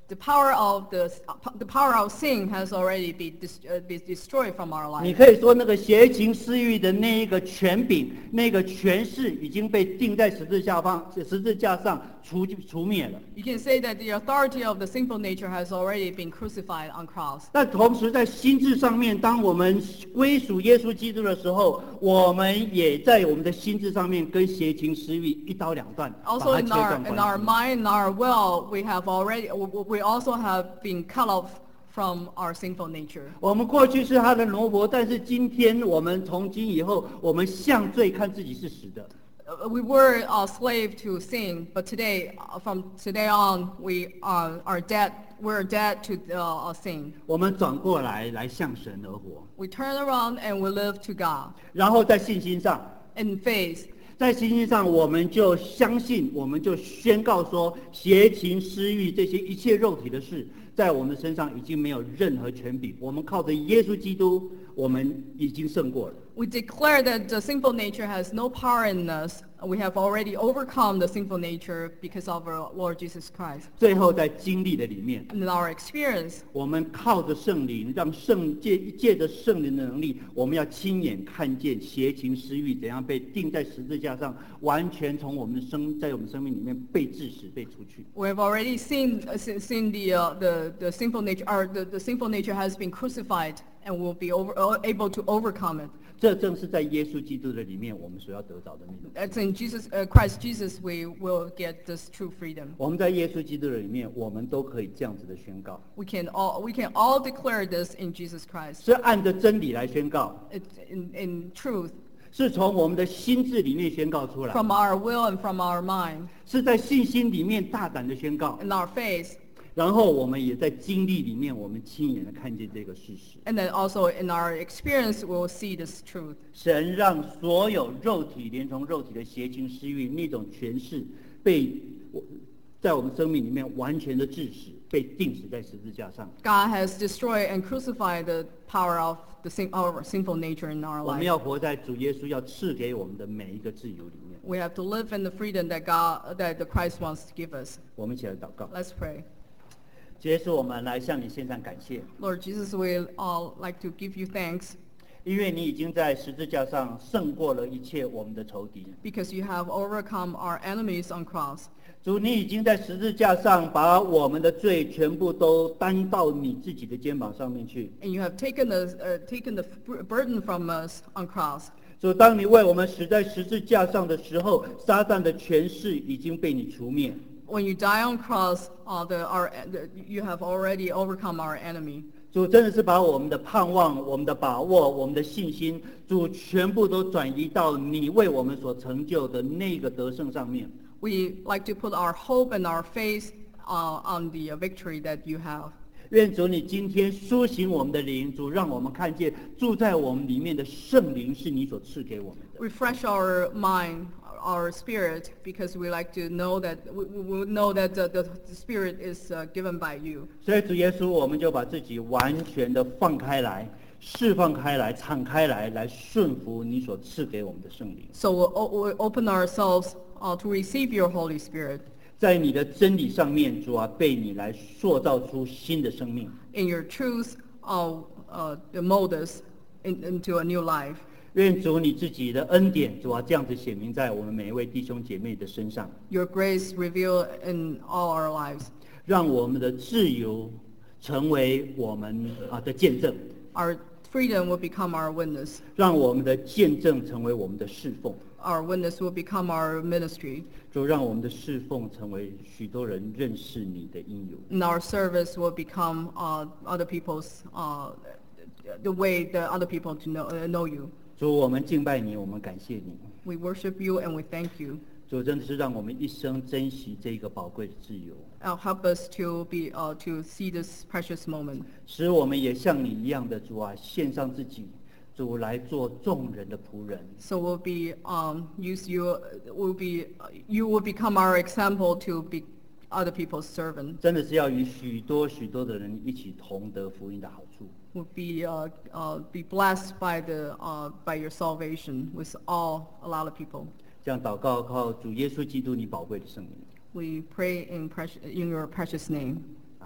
the power of the the power of sin has already been dis, uh, been destroyed from our 你 life. 可以说，那个邪情私欲的那一个权柄、那个权势，已经被钉在十字架上，十字架上除除灭了。 You can say that the authority of the sinful nature has already been crucified on cross. 但同时，在心智上面，当我们归属耶稣基督的时候，我们也在我们的心智上面跟邪情私欲一刀两断，把 Also 它 in 切 our 断 in our 关系。 mind, in our will, we have already we also have been cut off from our sinful nature. 我们过去是他的奴仆，但是今天我们从今以后，我们向罪看自己是死的。 Uh, We were a slave to sin, but today, uh, from today on, we uh, are dead. We're dead to uh, sin. 我们转过来来向神而活， We turn around and we live to God 然后在信心上， in faith. 在信心上，我们就相信，我们就宣告说，邪情私欲这些一切肉体的事，在我们身上已经没有任何权柄。我们靠着耶稣基督，我们已经胜过了。 We declare that the sinful nature has no power in us. We have already overcome the sinful nature because of our Lord Jesus Christ. 最后，在经历的里面， In our experience, 我们靠着圣灵，让圣借借着圣灵的能力，我们要亲眼看见邪情私欲怎样被钉在十字架上，完全从我们的生在我们生命里面被致死、被除去。 we have already seen uh, se- seen the uh, the the sinful nature. Or the, the sinful nature has been crucified, and will be over, uh, able to overcome it. 这正是在耶稣基督的里面，我们所要得到的那种。 It's in Jesus, uh, Christ Jesus, we will get this true freedom. 我们在耶稣基督的里面，我们都可以这样子的宣告， We can all we can all declare this in Jesus Christ. 是按着真理来宣告， It's in, in truth, 是从我们的心智里面宣告出来， from our will and from our mind, 是在信心里面大胆的宣告， in our faith, 然后我们也在经历里面，我们亲眼的看见这个事实。 and then also in our experience, we will see this truth. 神让所有肉体连同肉体的邪情私欲那种权势，被我在我们生命里面完全的致死，被钉死在十字架上。 God has destroyed and crucified the power of the sin, our sinful nature in our 我们 life. 要活在主耶稣要赐给我们的每一个自由里面。 We have to live in the freedom that God, that the Christ wants to give us. 我们一起来祷告。 Let's pray. 主耶稣，我们来向你献上感谢， Lord Jesus, we all like to give you thanks 因为你已经在十字架上胜过了一切我们的仇敌。 because you have overcome our enemies on cross. 主，你已经在十字架上把我们的罪全部都担到你自己的肩膀上面去。 And you have taken the, uh, taken the bur- burden from us on cross. 主，当你为我们死在十字架上的时候，撒旦的权势已经被你除灭。 When you die on cross, uh, the, our, the, you have already overcome our enemy. 主真的是把我们的盼望、我们的把握、我们的信心，主全部都转移到你为我们所成就的那个得胜上面。 We like to put our hope and our faith uh, on the uh, victory that you have. 愿主你今天苏醒我们的灵，主让我们看见住在我们里面的圣灵是你所赐给我们的。 Refresh our mind, our spirit, because we like to know that we, we know that the, the spirit is uh, given by you. 所以主耶稣，我们就把自己完全的放开来，释放开来，敞开来，来顺服你所赐给我们的圣灵。 So we'll, o- we'll open ourselves uh, to receive your Holy Spirit. 在你的真理上面，主啊，被你来塑造出新的生命。 In your truth, uh, uh, mold us in, into a new life. 愿主你自己的恩典，主啊，这样子显明在我们每一位弟兄姐妹的身上， Your grace revealed in all our lives. 让我们的自由成为我们啊的见证， Our freedom will become our witness. 让我们的见证成为我们的侍奉。 Our witness will become our ministry. 主让我们的侍奉成为许多人认识你的因由。 And our service will become uh, other people's, uh, the way that other people to know, uh, know you. 主，我们敬拜你，我们感谢你。 We worship you and we thank you. 主真的是让我们一生珍惜这个宝贵的自由， Uh, help us to be uh, to see this precious moment. 使我们也像你一样的主啊，献上自己，主来做众人的仆人。 So we'll be um, use you. Will be you will become our example to be other people's servant. 真的是要与许多许多的人一起同得福音的好处。 Will be uh, uh, be blessed by the uh, by your salvation with all a lot of people. 这样祷告，靠主耶稣基督你宝贵的圣名。 We pray in precious in your precious name.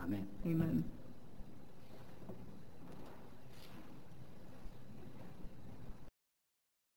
阿门。 Amen.